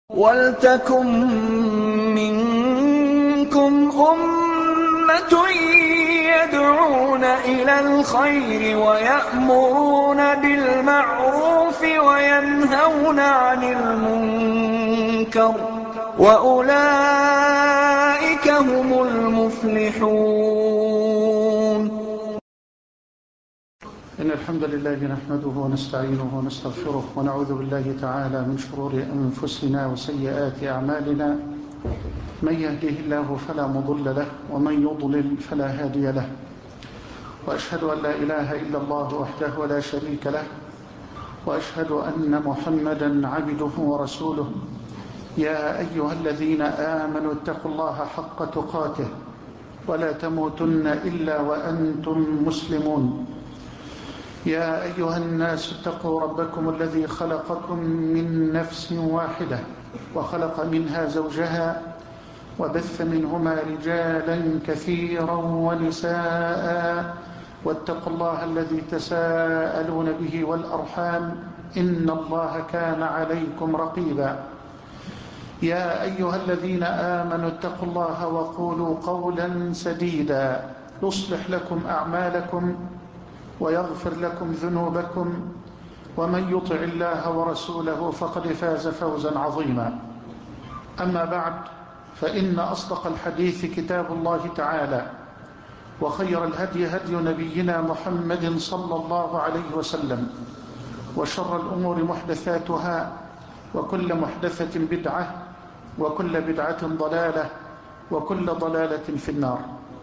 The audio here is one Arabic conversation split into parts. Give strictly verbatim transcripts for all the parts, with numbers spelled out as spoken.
وَلْتَكُن مِّنكُمْ أُمَّةٌ يَدْعُونَ إِلَى الْخَيْرِ وَيَأْمُرُونَ بِالْمَعْرُوفِ وَيَنْهَوْنَ عَنِ الْمُنكَرِ ۚ وَأُولَٰئِكَ هُمُ الْمُفْلِحُونَ. إن الحمد لله نحمده ونستعينه ونستغفره ونعوذ بالله تعالى من شرور أنفسنا وسيئات أعمالنا. من يهده الله فلا مضل له ومن يضلل فلا هادي له، وأشهد أن لا إله إلا الله وحده لا شريك له، وأشهد أن محمدا عبده ورسوله. يا أيها الذين آمنوا اتقوا الله حق تقاته ولا تموتن إلا وأنتم مسلمون. يا أيها الناس اتقوا ربكم الذي خلقكم من نفس واحدة وخلق منها زوجها وبث منهما رجالا كثيرا ونساء، واتقوا الله الذي تساءلون به والأرحام إن الله كان عليكم رقيبا. يا أيها الذين آمنوا اتقوا الله وقولوا قولا سديدا يصلح لكم أعمالكم ويغفر لكم ذنوبكم، ومن يطع الله ورسوله فقد فاز فوزا عظيما. أما بعد، فإن أصدق الحديث كتاب الله تعالى، وخير الهدي هدي نبينا محمد صلى الله عليه وسلم، وشر الأمور محدثاتها، وكل محدثة بدعة، وكل بدعة ضلالة، وكل ضلالة في النار.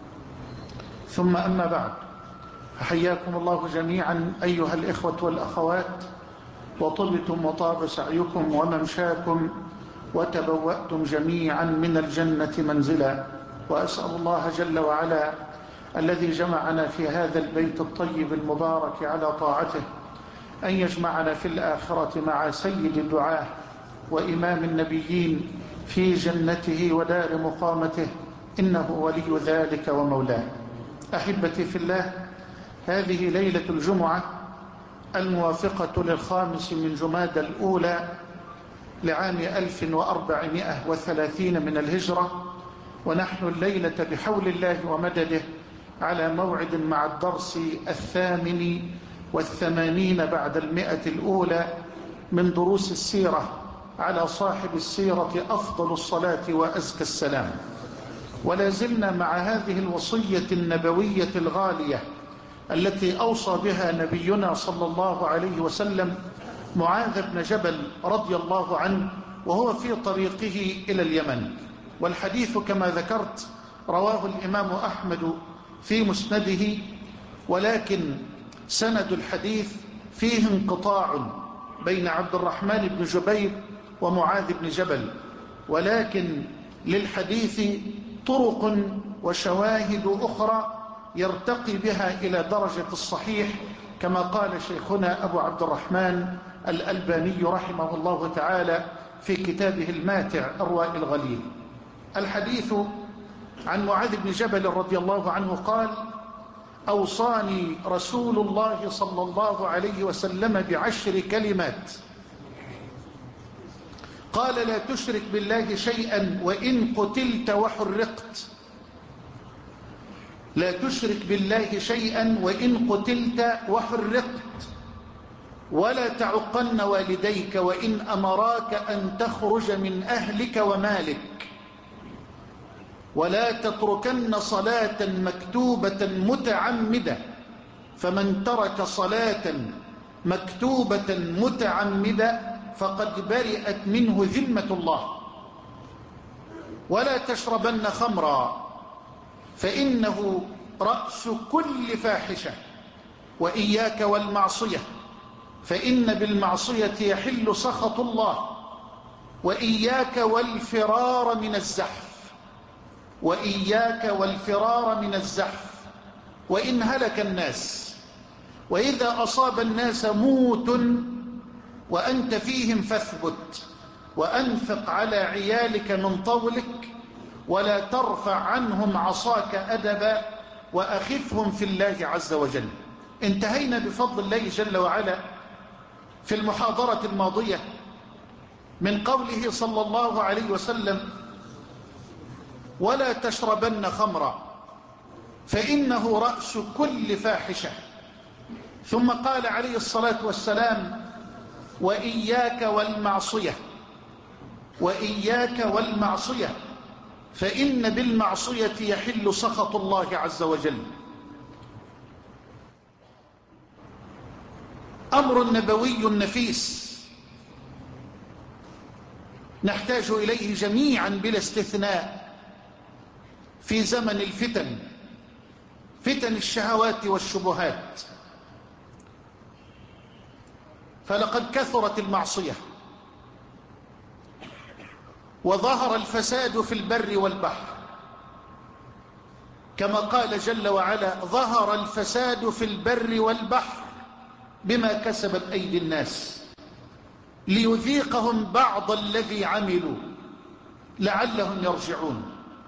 ثم أما بعد، فحياكم الله جميعا أيها الإخوة والأخوات، وطبتم وطاب سعيكم وممشاكم، وتبوأتم جميعا من الجنة منزلا. وأسأل الله جل وعلا الذي جمعنا في هذا البيت الطيب المبارك على طاعته أن يجمعنا في الآخرة مع سيد الدعاة وإمام النبيين في جنته ودار مقامته، إنه ولي ذلك ومولاه. أحبتي في الله، هذه ليلة الجمعة الموافقة للخامس من جمادى الأولى لعام ألف وأربعمائة وثلاثين من الهجرة، ونحن الليلة بحول الله ومدده على موعد مع الدرس الثامن والثمانين بعد المئة الأولى من دروس السيرة على صاحب السيرة أفضل الصلاة وأزكى السلام. ولا زلنا مع هذه الوصية النبوية الغالية التي أوصى بها نبينا صلى الله عليه وسلم معاذ بن جبل رضي الله عنه وهو في طريقه إلى اليمن. والحديث كما ذكرت رواه الإمام أحمد في مسنده، ولكن سند الحديث فيه انقطاع بين عبد الرحمن بن جبير ومعاذ بن جبل، ولكن للحديث طرق وشواهد أخرى يرتقي بها إلى درجة الصحيح، كما قال شيخنا أبو عبد الرحمن الألباني رحمه الله تعالى في كتابه الماتع الرواء الغليل. الحديث عن معاذ بن جبل رضي الله عنه قال: أوصاني رسول الله صلى الله عليه وسلم بعشر كلمات. قال: لا تشرك بالله شيئا وإن قتلت وحرقت. لا تشرك بالله شيئا وإن قتلت وحرقت، ولا تعقن والديك وإن أمراك أن تخرج من أهلك ومالك، ولا تتركن صلاة مكتوبة متعمدة، فمن ترك صلاة مكتوبة متعمدة فقد برئت منه ذمة الله. ولا تشربن خمرا فإنه رأس كل فاحشة، وإياك والمعصية فإن بالمعصية يحل سخط الله، وإياك والفرار من الزحف، وإياك والفرار من الزحف وإن هلك الناس، وإذا أصاب الناس موت وأنت فيهم فاثبت، وأنفق على عيالك من طولك، ولا ترفع عنهم عصاك أدبا، وأخفهم في الله عز وجل. انتهينا بفضل الله جل وعلا في المحاضرة الماضية من قوله صلى الله عليه وسلم: ولا تشربن خمرا فإنه رأس كل فاحشة. ثم قال عليه الصلاة والسلام: وإياك والمعصية وإياك والمعصية فإن بالمعصية يحل سخط الله عز وجل. أمر نبوي نفيس نحتاج إليه جميعا بلا استثناء في زمن الفتن، فتن الشهوات والشبهات. فلقد كثرت المعصية وظهر الفساد في البر والبحر، كما قال جل وعلا: ظهر الفساد في البر والبحر بما كسبت أيدي الناس ليذيقهم بعض الذي عملوا لعلهم يرجعون.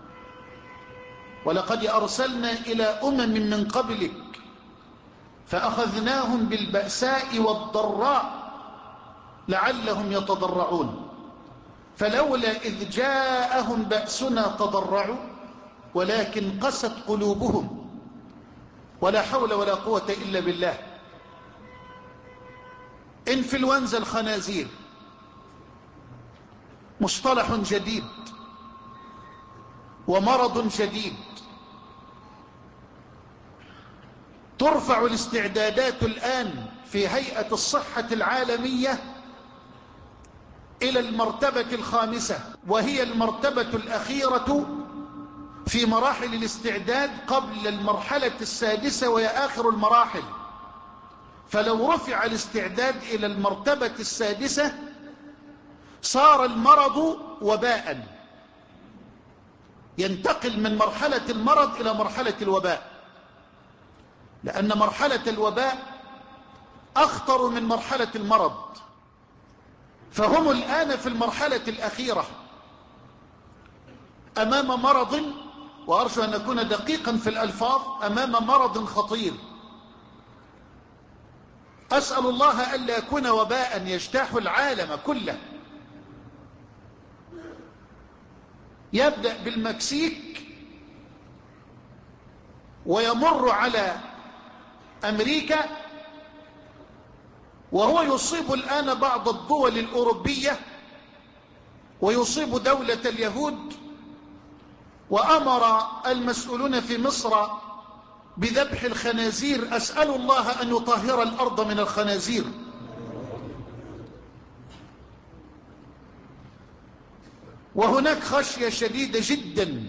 ولقد أرسلنا إلى أمم من قبلك فأخذناهم بالبأساء والضراء لعلهم يتضرعون فلولا إذ جاءهم بأسنا تضرعوا ولكن قست قلوبهم ولا حول ولا قوة إلا بالله. إنفلونزا الخنازير مصطلح جديد ومرض جديد. ترفع الاستعدادات الآن في هيئة الصحة العالمية إلى المرتبة الخامسة، وهي المرتبة الأخيرة في مراحل الاستعداد قبل المرحلة السادسة وهي آخر المراحل. فلو رفع الاستعداد إلى المرتبة السادسة صار المرض وباء، ينتقل من مرحلة المرض إلى مرحلة الوباء، لأن مرحلة الوباء أخطر من مرحلة المرض. فهم الآن في المرحلة الأخيرة أمام مرض، وأرجو أن أكون دقيقا في الألفاظ، أمام مرض خطير. أسأل الله ألا يكون وباء يجتاح العالم كله. يبدأ بالمكسيك ويمر على أمريكا، وهو يصيب الآن بعض الدول الأوروبية ويصيب دولة اليهود. وأمر المسؤولون في مصر بذبح الخنازير. أسأل الله أن يطهر الأرض من الخنازير. وهناك خشية شديدة جدا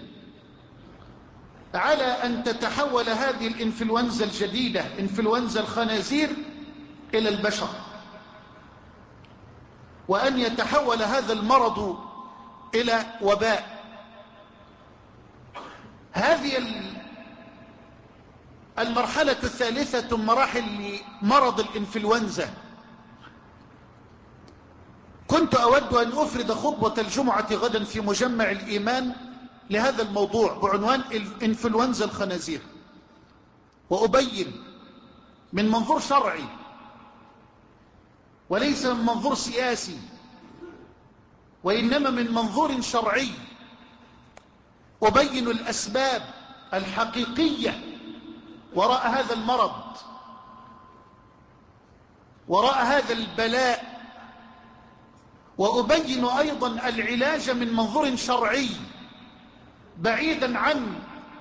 على أن تتحول هذه الإنفلونزا الجديدة، إنفلونزا الخنازير، إلى البشر، وأن يتحول هذا المرض إلى وباء. هذه المرحلة الثالثة مراحل مرض الإنفلونزا. كنت أود أن أفرد خطبة الجمعة غدا في مجمع الإيمان لهذا الموضوع بعنوان إنفلونزا الخنازير، وأبين من منظور شرعي وليس من منظور سياسي، وإنما من منظور شرعي، أبين الأسباب الحقيقية وراء هذا المرض، وراء هذا البلاء، وأبين أيضا العلاج من منظور شرعي بعيدا عن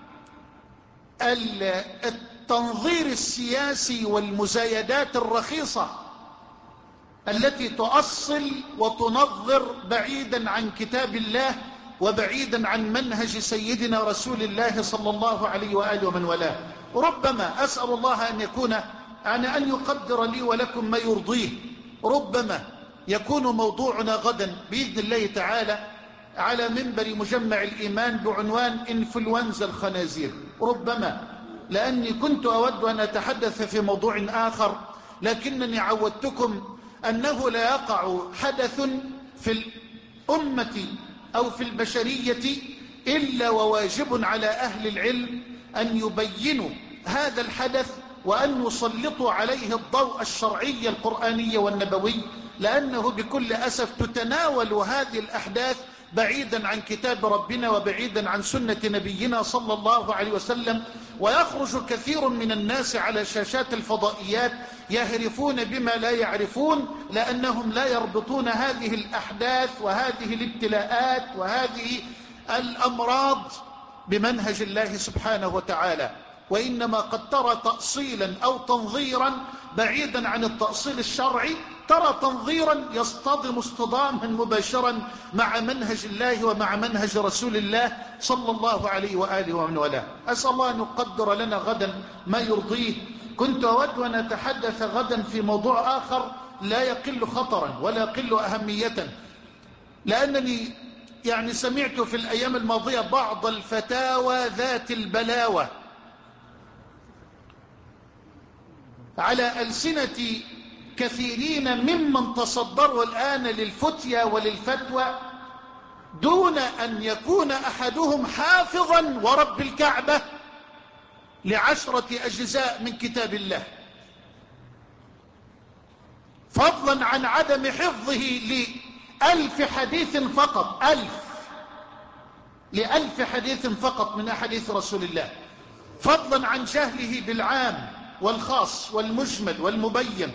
التنظير السياسي والمزايدات الرخيصة التي تؤصل وتنظر بعيدا عن كتاب الله وبعيدا عن منهج سيدنا رسول الله صلى الله عليه وآله ومن والاه. ربما أسأل الله أن يكون أنا أن يقدر لي ولكم ما يرضيه. ربما يكون موضوعنا غدا بإذن الله تعالى على منبر مجمع الإيمان بعنوان إنفلونزا الخنازير. ربما، لأني كنت أود أن أتحدث في موضوع آخر، لكنني عودتكم أنه لا يقع حدث في الأمة أو في البشرية إلا وواجب على أهل العلم أن يبينوا هذا الحدث وأن يسلطوا عليه الضوء الشرعي القرآني والنبوي لأنه بكل أسف تتناول هذه الأحداث بعيدا عن كتاب ربنا وبعيدا عن سنة نبينا صلى الله عليه وسلم، ويخرج كثير من الناس على شاشات الفضائيات يهرفون بما لا يعرفون، لأنهم لا يربطون هذه الأحداث وهذه الابتلاءات وهذه الأمراض بمنهج الله سبحانه وتعالى، وإنما قد ترى تأصيلا أو تنظيرا بعيدا عن التأصيل الشرعي، ترى تنظيرا يصطدم اصطداما مباشرا مع منهج الله ومع منهج رسول الله صلى الله عليه وآله ومن والاه. أسأل الله أن يقدر لنا غدا ما يرضيه. كنت أود أن أتحدث غدا في موضوع آخر لا يقل خطرا ولا يقل أهمية، لأنني يعني سمعت في الأيام الماضية بعض الفتاوى ذات البلاوة على ألسنة كثيرين ممن تصدروا الآن للفتيا وللفتوى دون أن يكون أحدهم حافظا ورب الكعبة لعشرة أجزاء من كتاب الله، فضلا عن عدم حفظه لألف حديث فقط، ألف لألف حديث فقط من أحاديث رسول الله، فضلا عن جهله بالعام والخاص والمجمل والمبين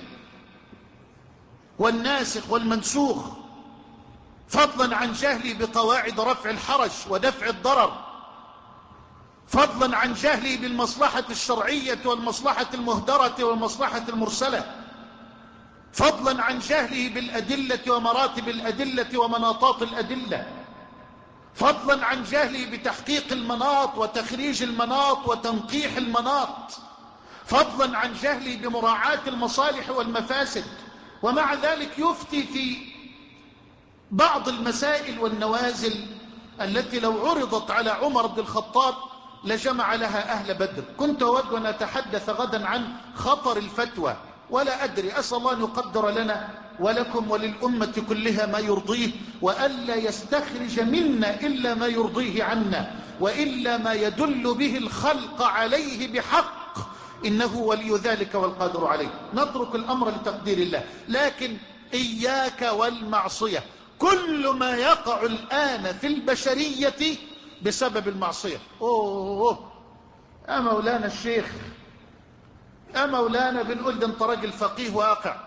والناسخ والمنسوخ، فضلا عن جهله بقواعد رفع الحرج ودفع الضرر، فضلا عن جهله بالمصلحة الشرعية والمصلحة المهدرة والمصلحة المرسلة، فضلا عن جهله بالأدلة ومراتب الأدلة ومناطات الأدلة، فضلا عن جهله بتحقيق المناط وتخريج المناط وتنقيح المناط، فضلا عن جهله بمراعاة المصالح والمفاسد. ومع ذلك يفتي في بعض المسائل والنوازل التي لو عرضت على عمر بن الخطاب لجمع لها أهل بدر. كنت أود أن أتحدث غدا عن خطر الفتوى، ولا أدري، أسأل الله أن يقدر لنا ولكم وللأمة كلها ما يرضيه، وألا يستخرج منا إلا ما يرضيه عنا، وإلا ما يدل به الخلق عليه بحق، إنه ولي ذلك والقادر عليه. نترك الأمر لتقدير الله، لكن إياك والمعصية. كل ما يقع الآن في البشرية بسبب المعصية. أوه يا مولانا الشيخ، يا مولانا بنقول ده انت راجل فقيه واقع،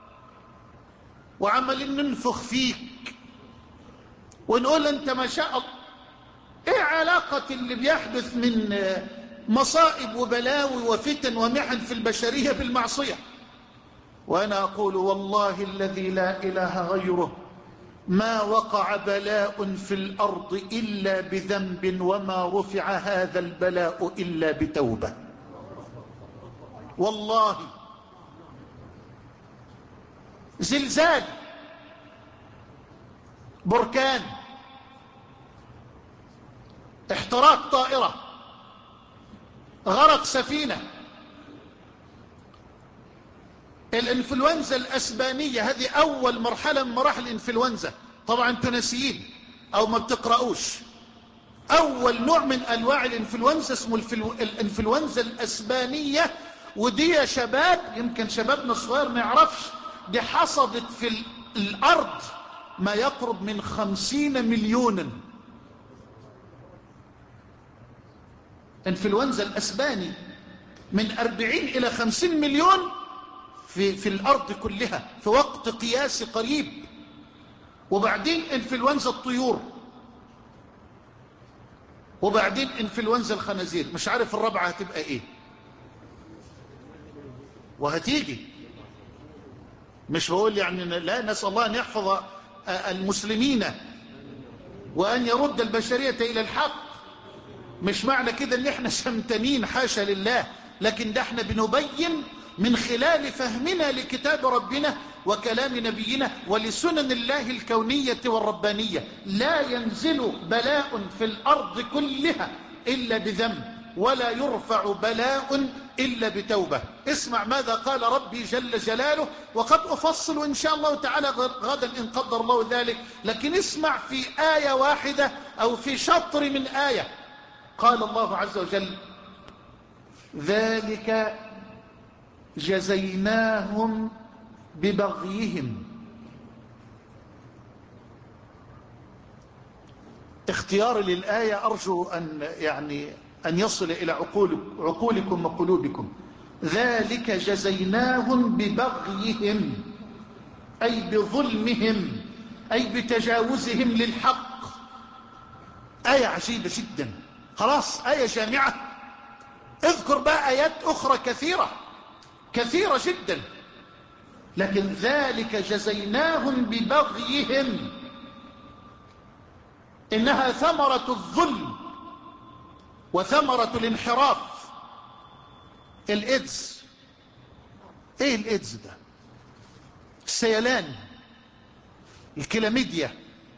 وعمالين ننفخ فيك ونقول انت ما شاء الله. ايه علاقة اللي بيحدث من مصائب وبلاوي وفتن ومحن في البشرية بالمعصية؟ وأنا أقول والله الذي لا إله غيره ما وقع بلاء في الأرض إلا بذنب، وما رفع هذا البلاء إلا بتوبة. والله زلزال، بركان، احتراق طائرة، غرق سفينة، الانفلونزا الأسبانية، هذه أول مرحلة من مراحل الانفلونزا. طبعا انتوا ناسيين أو ما بتقرأوش، أول نوع من أنواع الانفلونزا اسمه الانفلونزا الأسبانية. ودي يا شباب، يمكن شبابنا الصغير ما يعرفش، دي حصدت في الأرض ما يقرب من خمسين مليونا. انفلونزا الأسباني من أربعين إلى خمسين مليون في, في الأرض كلها في وقت قياسي قريب. وبعدين انفلونزا الطيور، وبعدين انفلونزا الخنازير، مش عارف الرابعة هتبقى ايه، وهتيجي. مش بقول يعني لا، نسأل الله أن يحفظ المسلمين وأن يرد البشرية إلى الحق. مش معنى كده ان احنا شمتانين، حاشا لله، لكن ده احنا بنبين من خلال فهمنا لكتاب ربنا وكلام نبينا ولسنن الله الكونية والربانية. لا ينزل بلاء في الأرض كلها إلا بذنب، ولا يرفع بلاء إلا بتوبة. اسمع ماذا قال ربي جل جلاله، وقد أفصل إن شاء الله تعالى غدا إن قدر الله ذلك، لكن اسمع في آية واحدة أو في شطر من آية. قال الله عز وجل: ذلك جزيناهم ببغيهم اختياري للآية أرجو أن يعني أن يصل إلى عقول عقولكم وقلوبكم. ذلك جزيناهم ببغيهم، أي بظلمهم، أي بتجاوزهم للحق. آية عجيبة جدا. خلاص آية جامعة. اذكر بقى آيات أخرى كثيرة كثيرة جدا، لكن ذلك جزيناهم ببغيهم إنها ثمرة الظلم وثمرة الانحراف. الإيدز، ايه الإيدز ده؟ السيلان، الكلاميديا،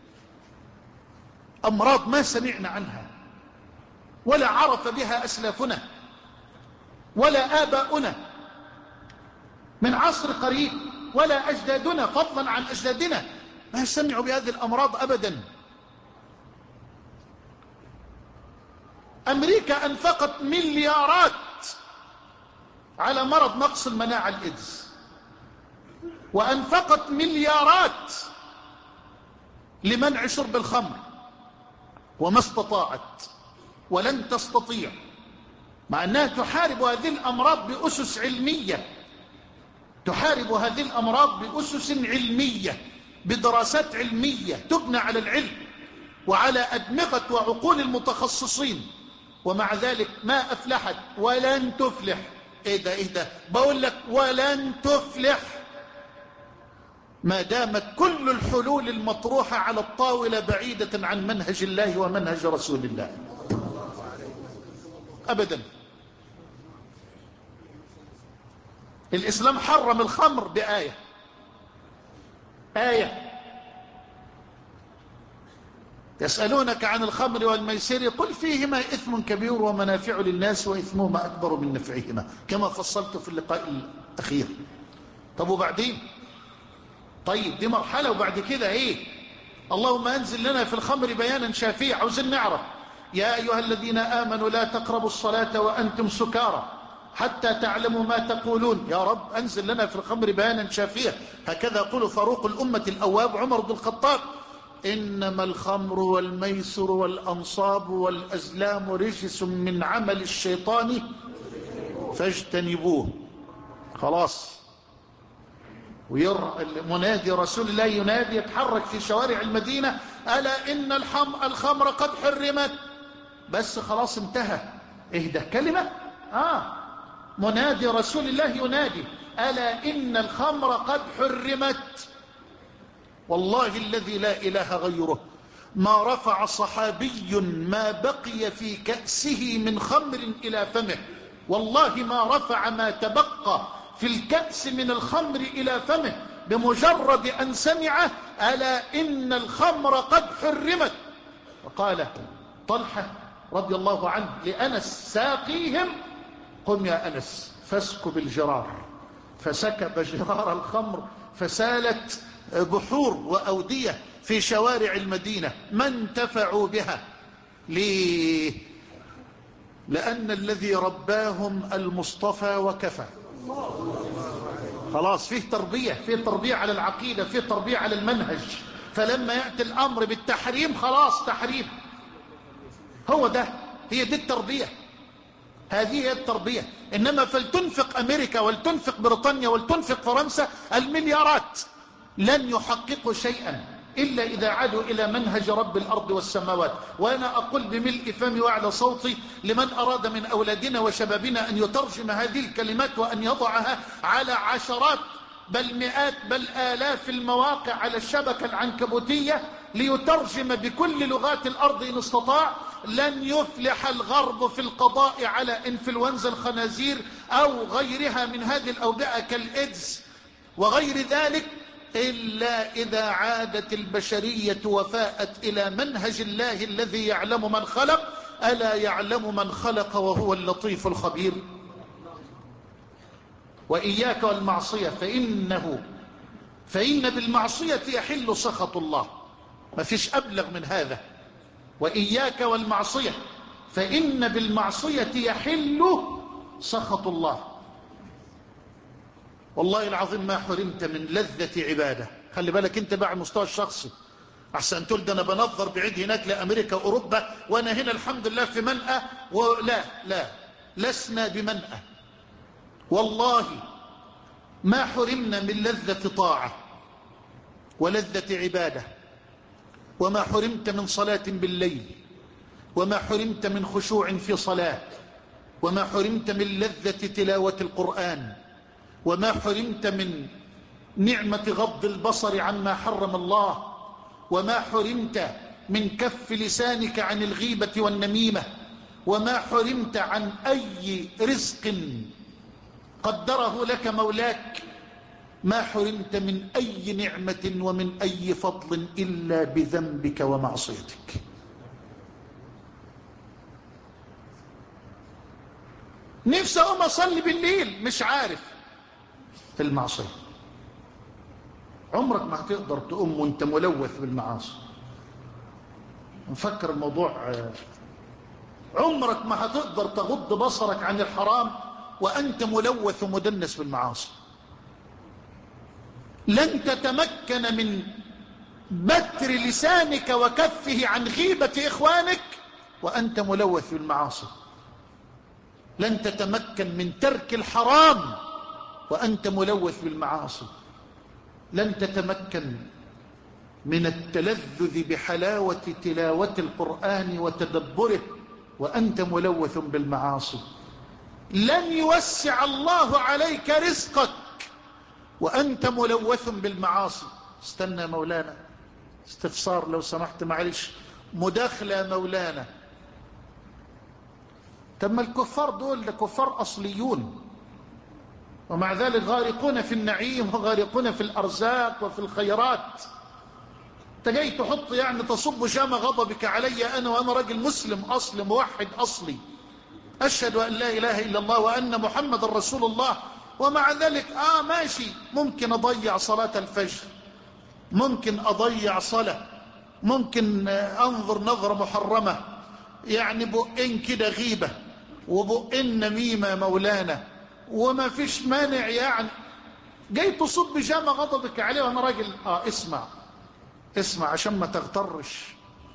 أمراض ما سمعنا عنها ولا عرف بها أسلافنا ولا آباؤنا من عصر قريب، ولا أجدادنا فضلا عن أجدادنا ما سمعوا بهذه الأمراض أبدا. أمريكا أنفقت مليارات على مرض نقص المناعة الإيدز، وأنفقت مليارات لمنع شرب الخمر، وما استطاعت ولن تستطيع، مع أنها تحارب هذه الأمراض بأسس علمية، تحارب هذه الأمراض بأسس علمية بدراسات علمية تبنى على العلم وعلى أدمغة وعقول المتخصصين، ومع ذلك ما أفلحت ولن تفلح. إيه ده إيه ده بقول لك ولن تفلح ما دامت كل الحلول المطروحة على الطاولة بعيدة عن منهج الله ومنهج رسول الله أبدا. الإسلام حرم الخمر بآية آية يسألونك عن الخمر والميسر قل فيهما إثم كبير ومنافع للناس وإثمهما أكبر من نفعهما، كما فصلت في اللقاء الأخير. طب وبعدين؟ طيب دي مرحلة، وبعد كده إيه؟ اللهم أنزل لنا في الخمر بيانا شافيا. عاوزين نعرف يا أيها الذين آمنوا لا تقربوا الصلاة وأنتم سكارى حتى تعلموا ما تقولون. يا رب أنزل لنا في الخمر بيانا شافيا. هكذا يقول فاروق الأمة الأواب عمر بن الخطاب: إنما الخمر والميسر والأنصاب والأزلام رجس من عمل الشيطان فاجتنبوه. خلاص. ومنادي رسول الله ينادي يتحرك في شوارع المدينة: ألا إن الخمر قد حرمت. بس خلاص انتهى. ايه ده كلمة؟ آه منادي رسول الله ينادي: ألا إن الخمر قد حرمت. والله الذي لا إله غيره ما رفع صحابي ما بقي في كأسه من خمر إلى فمه، والله ما رفع ما تبقى في الكأس من الخمر إلى فمه بمجرد أن سمع ألا إن الخمر قد حرمت. وقال طلحة رضي الله عنه لأنس ساقيهم: قم يا أنس فاسكب الجرار. فسكب جرار الخمر فسالت بحور وأودية في شوارع المدينة، ما انتفعوا بها. ليه؟ لأن الذي رباهم المصطفى وكفى. خلاص فيه تربية، فيه تربية على العقيدة، فيه تربية على المنهج. فلما يأتي الأمر بالتحريم خلاص تحريم. هو ده، هي دي التربية، هذه هي التربية. إنما فلتنفق أمريكا ولتنفق بريطانيا ولتنفق فرنسا المليارات، لن يحققوا شيئا إلا إذا عادوا إلى منهج رب الأرض والسماوات. وأنا أقول بملء فمي وعلى صوتي لمن أراد من أولادنا وشبابنا أن يترجم هذه الكلمات وأن يضعها على عشرات بل مئات بل آلاف المواقع على الشبكة العنكبوتية ليترجم بكل لغات الأرض إن استطاع، لن يفلح الغرب في القضاء على إنفلونزا الخنازير أو غيرها من هذه الأوبئة كالإيدز وغير ذلك إلا إذا عادت البشرية وفاءت إلى منهج الله الذي يعلم من خلق. ألا يعلم من خلق وهو اللطيف الخبير. وإياك والمعصية فإنه فإن بالمعصية يحل سخط الله. ما فيش أبلغ من هذا. وإياك والمعصية فإن بالمعصية يحل سخط الله. والله العظيم ما حرمت من لذة عبادة. خلي بالك انت بقى على المستوى الشخصي. أحسن تقول ده أنا بنظر بعيد هناك لأمريكا وأوروبا وأنا هنا الحمد لله في منأى. ولا لا، لسنا بمنأى والله. ما حرمنا من لذة طاعة ولذة عبادة، وما حرمت من صلاة بالليل، وما حرمت من خشوع في صلاة، وما حرمت من لذة تلاوة القرآن، وما حرمت من نعمة غض البصر عما حرم الله، وما حرمت من كف لسانك عن الغيبة والنميمة، وما حرمت عن أي رزق قدره لك مولاك، ما حرمت من أي نعمة ومن أي فضل إلا بذنبك ومعصيتك. نفسي أقوم أصلي بالليل مش عارف، المعصية. عمرك ما هتقدر تقوم وانت ملوث بالمعاصي. نفكر الموضوع، عمرك ما هتقدر تغض بصرك عن الحرام وأنت ملوث ومدنس بالمعاصي. لن تتمكن من بتر لسانك وكفه عن غيبة إخوانك وأنت ملوث بالمعاصي. لن تتمكن من ترك الحرام وأنت ملوث بالمعاصي. لن تتمكن من التلذذ بحلاوة تلاوة القرآن وتدبره وأنت ملوث بالمعاصي. لن يوسع الله عليك رزقك وأنت ملوث بالمعاصي. استنى مولانا، استفسار لو سمحت، معلش، مداخلة مولانا. تم الكفار دول ده كفار أصليون، ومع ذلك غارقون في النعيم وغارقون في الأرزاق وفي الخيرات. انت جاي تحط يعني تصب شام غضبك علي أنا وأنا رجل مسلم أصلي موحد أصلي أشهد أن لا إله إلا الله وأن محمد رسول الله، ومع ذلك آه ماشي، ممكن أضيع صلاة الفجر، ممكن أضيع صلاة، ممكن أنظر نظرة محرمة، يعني بقين كده غيبة وبقين نميمة مولانا، وما فيش مانع. يعني جاي تصب جامع غضبك عليه وانا راجل. اه اسمع اسمع عشان ما تغترش.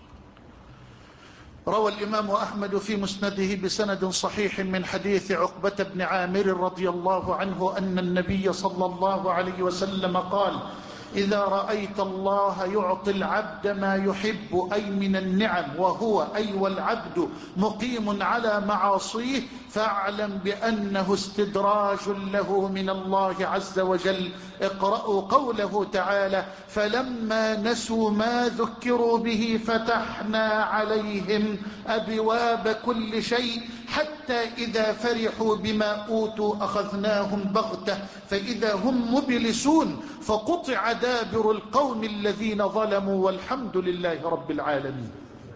روى الإمام أحمد في مسنده بسند صحيح من حديث عقبة بن عامر رضي الله عنه أن النبي صلى الله عليه وسلم قال: إذا رأيت الله يعطي العبد ما يحب أي من النعم وهو أي والعبد مقيم على معاصيه فاعلم بأنه استدراج له من الله عز وجل. اقرأوا قوله تعالى: فلما نسوا ما ذكروا به فتحنا عليهم أبواب كل شيء حتى إذا فرحوا بما أوتوا أخذناهم بغتة فإذا هم مبلسون فقطع دابر القوم الذين ظلموا والحمد لله رب العالمين.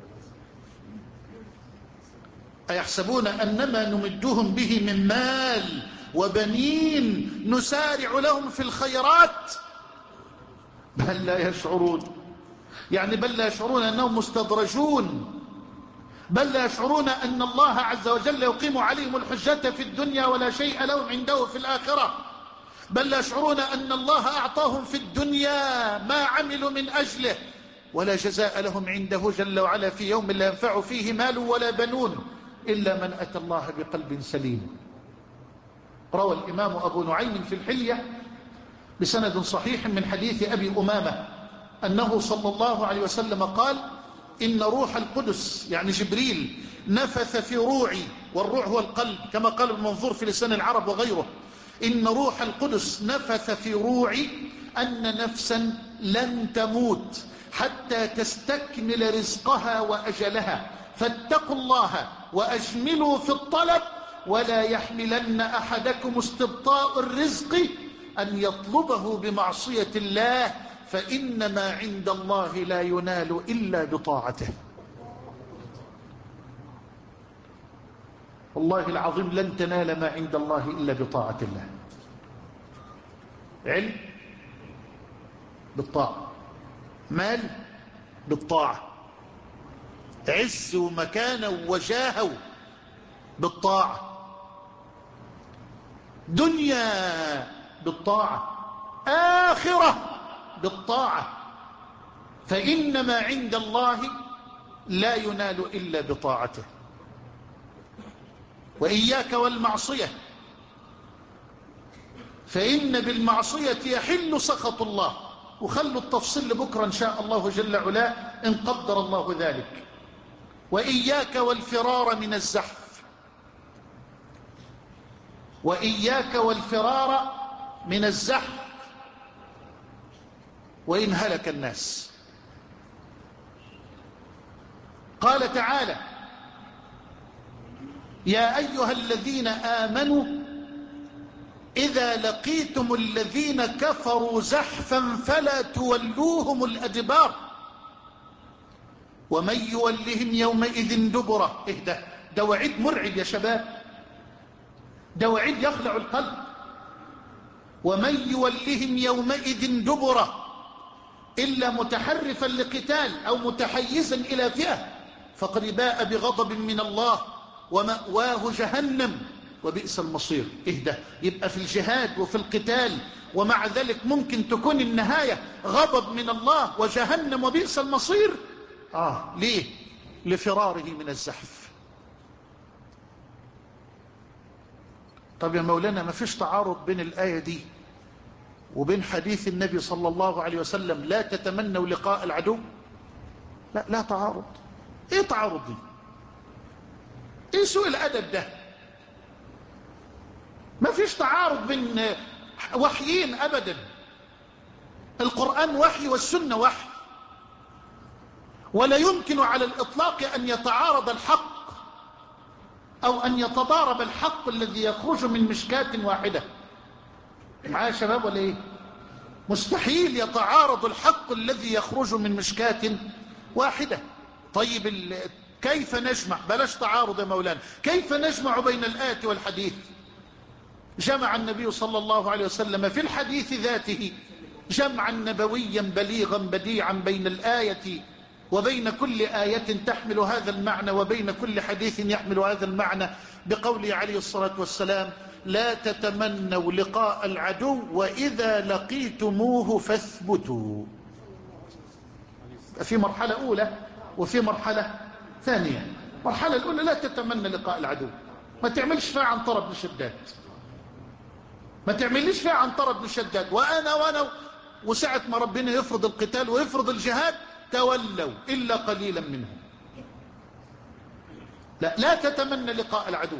أيحسبون أنما نمدهم به من مال وبنين نسارع لهم في الخيرات بل لا يشعرون. يعني بل لا يشعرون أنهم مستدرجون، بل لا يشعرون أن الله عز وجل يقيم عليهم الحجة في الدنيا ولا شيء لهم عنده في الآخرة، بل لا يشعرون أن الله أعطاهم في الدنيا ما عملوا من أجله ولا جزاء لهم عنده جل وعلا في يوم لا ينفع فيه مال ولا بنون إلا من أتى الله بقلب سليم. روى الإمام أبو نعيم في الحلية بسند صحيح من حديث أبي أمامة أنه صلى الله عليه وسلم قال: إن روح القدس يعني جبريل نفث في روعي، والروح هو القلب كما قال المنظور في لسان العرب وغيره، إن روح القدس نفث في روعي أن نفسا لن تموت حتى تستكمل رزقها وأجلها فاتقوا الله وأجملوا في الطلب ولا يحملن أحدكم استبطاء الرزق أن يطلبه بمعصية الله فإن ما عند الله لا ينال إلا بطاعته. والله العظيم لن تنال ما عند الله إلا بطاعة الله. علم بالطاعة، مال بالطاعة، عز ومكانة ووجاهة بالطاعة، دنيا بالطاعة، آخرة بالطاعة. فإن ما عند الله لا ينال إلا بطاعته. وإياك والمعصية، فإن بالمعصية يحل سخط الله. وخلوا التفصيل لبكرة إن شاء الله جل وعلا إن قدر الله ذلك. وإياك والفرار من الزحف، وإياك والفرار من الزحف وإن هلك الناس. قال تعالى: يا أيها الذين آمنوا إذا لقيتم الذين كفروا زحفا فلا تولوهم الأدبار ومن يولهم يومئذ دبره. إيه ده؟ ده وعيد مرعب يا شباب، ده وعيد يخلع القلب. ومن يولهم يومئذ دبره إلا متحرفا لقتال أو متحيزا إلى فئة فقد باء بغضب من الله ومأواه جهنم وبئس المصير. إيه ده؟ يبقى في الجهاد وفي القتال ومع ذلك ممكن تكون النهاية غضب من الله وجهنم وبئس المصير. آه ليه؟ لفراره من الزحف. طب يا مولانا ما فيش تعارض بين الآية دي وبين حديث النبي صلى الله عليه وسلم لا تتمنوا لقاء العدو؟ لا لا تعارض. ايه تعارض دي؟ ايه سوء الادب ده؟ ما فيش تعارض بين وحيين ابدا. القرآن وحي والسنة وحي، ولا يمكن على الاطلاق ان يتعارض الحق او ان يتضارب الحق الذي يخرج من مشكاة واحدة. معايا يا شباب ولا ايه؟ مستحيل يتعارض الحق الذي يخرج من مشكاة واحدة. طيب كيف نجمع؟ بلاش تعارض يا مولانا، كيف نجمع بين الآية والحديث؟ جمع النبي صلى الله عليه وسلم في الحديث ذاته جمعا نبويا بليغا بديعا بين الآية وبين كل آية تحمل هذا المعنى وبين كل حديث يحمل هذا المعنى بقوله عليه الصلاة والسلام: لا تتمنوا لقاء العدو وإذا لقيتموه فاثبتوا. في مرحلة أولى وفي مرحلة ثانية. المرحلة الأولى لا تتمنى لقاء العدو، ما تعملش فيها عنترة بن شداد، ما تعمليش فيها عنترة بن شداد وأنا وأنا وساعة ما ربنا يفرض القتال ويفرض الجهاد تولوا إلا قليلا منهم. لا لا تتمنى لقاء العدو،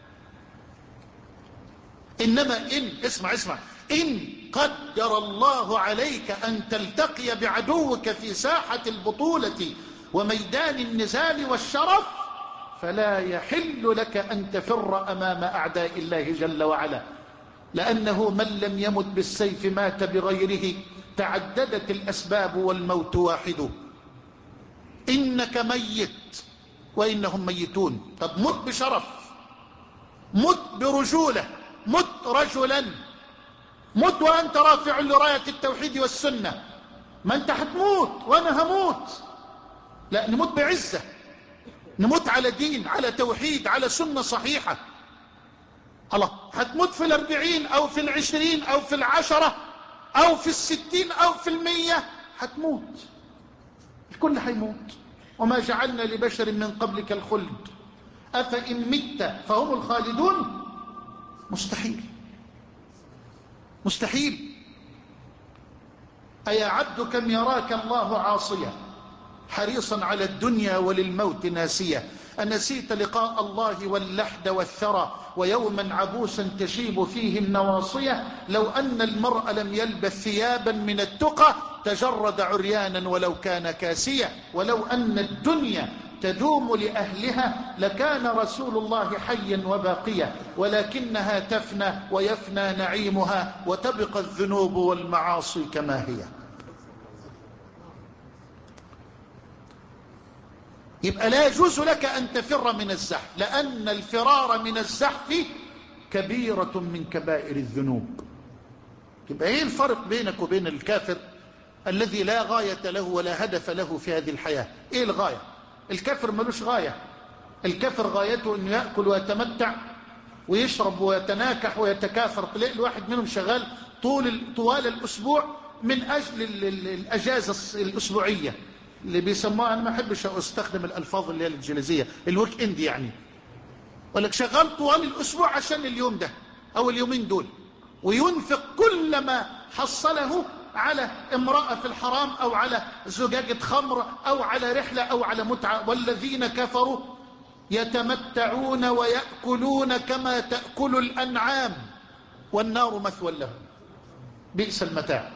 إنما إن اسمع اسمع إن قدر الله عليك أن تلتقي بعدوك في ساحة البطولة وميدان النزال والشرف فلا يحل لك أن تفر أمام أعداء الله جل وعلا، لأنه من لم يمت بالسيف مات بغيره، تعددت الأسباب والموت واحد. إنك ميت وإنهم ميتون. طب مت بشرف، مت برجولة، مت رجلا، مت وأنت رافع لراية التوحيد والسنة. ما أنت هتموت وأنا هموت، لا نموت بعزة، نموت على دين، على توحيد، على سنة صحيحة. الله، هتموت في الاربعين أو في العشرين أو في العشرة أو في الستين أو في المية، هتموت، الكل هيموت. وما جعلنا لبشر من قبلك الخلد أفإن مت فهم الخالدون. مستحيل مستحيل. أيا عبد كم يراك الله عاصيا حريصا على الدنيا وللموت ناسيا، أنسيت لقاء الله واللحد والثرى ويوما عبوسا تشيب فيه النواصية. لو أن المرء لم يلبث ثيابا من التقى تجرد عريانا ولو كان كاسيا. ولو أن الدنيا تدوم لأهلها لكان رسول الله حيا وباقيا، ولكنها تفنى ويفنى نعيمها وتبقى الذنوب والمعاصي كما هي. يبقى لا يجوز لك أن تفر من الزحف، لأن الفرار من الزحف كبيرة من كبائر الذنوب. يبقى ايه الفرق بينك وبين الكافر الذي لا غاية له ولا هدف له في هذه الحياة؟ ايه الغاية؟ الكافر ملوش غاية. الكافر غايته انه يأكل ويتمتع ويشرب ويتناكح ويتكاثر. تلاقي الواحد منهم شغال طول طوال الأسبوع من أجل الأجازة الأسبوعية اللي بيسموها، أنا ما أحبش أستخدم الألفاظ اللي هي الإنجليزية، الويك إند يعني، ولك شغال طوال الأسبوع عشان اليوم ده أو اليومين دول، وينفق كل ما حصله على امرأة في الحرام أو على زجاجة خمر أو على رحلة أو على متعة. والذين كفروا يتمتعون ويأكلون كما تأكل الأنعام والنار مثوى لهم. بئس المتاع،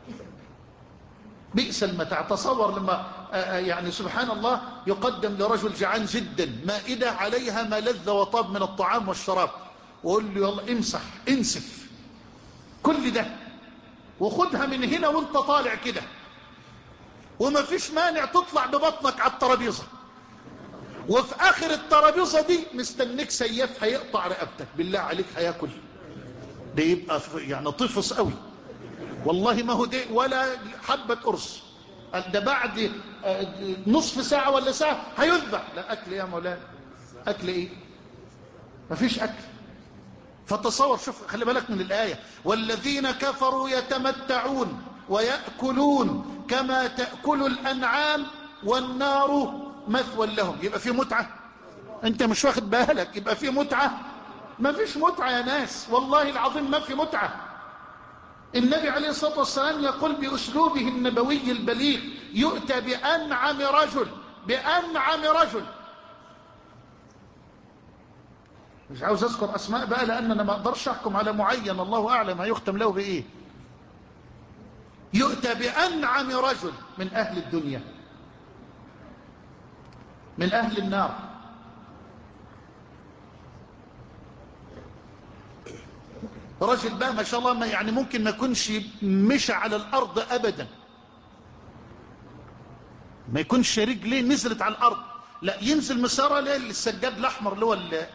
بئس المتاع. تصور لما يعني سبحان الله يقدم لرجل جعان جدا مائدة عليها ما لذ وطاب من الطعام والشراب، وقول له يلا امسح انسف كل ده وخدها من هنا وانت طالع كده، وما فيش مانع تطلع ببطنك على الترابيزة، وفي اخر الترابيزة دي مستنيك سياف هيقطع رقبتك. بالله عليك هياكل ده؟ يبقى يعني طفص قوي والله، ما هو ده ولا حبة قرص، ده بعد نصف ساعة ولا ساعة هيذبح. لا أكل يا مولانا، أكل إيه؟ ما فيش أكل. فتصور، شوف خلي بالك من الآية، والذين كفروا يتمتعون ويأكلون كما تأكل الأنعام والنار مثوى لهم. يبقى في متعة؟ أنت مش واخد بالك. يبقى في متعة؟ ما فيش متعة يا ناس، والله العظيم ما في متعة. النبي عليه الصلاة والسلام يقول بأسلوبه النبوي البليغ: يؤتى بأنعم رجل، بأنعم رجل. مش عاوز أذكر أسماء بقى لأن أنا ما أقدرش أحكم على معين، الله أعلم هيختم له بإيه. يؤتى بأنعم رجل من أهل الدنيا، من أهل النار. رجل بقى ما شاء الله ما يعني ممكن ما يكونش مشى على الأرض أبدا، ما يكونش رجليه نزلت على الأرض، لا ينزل مسارة للسجاد الأحمر اللي هو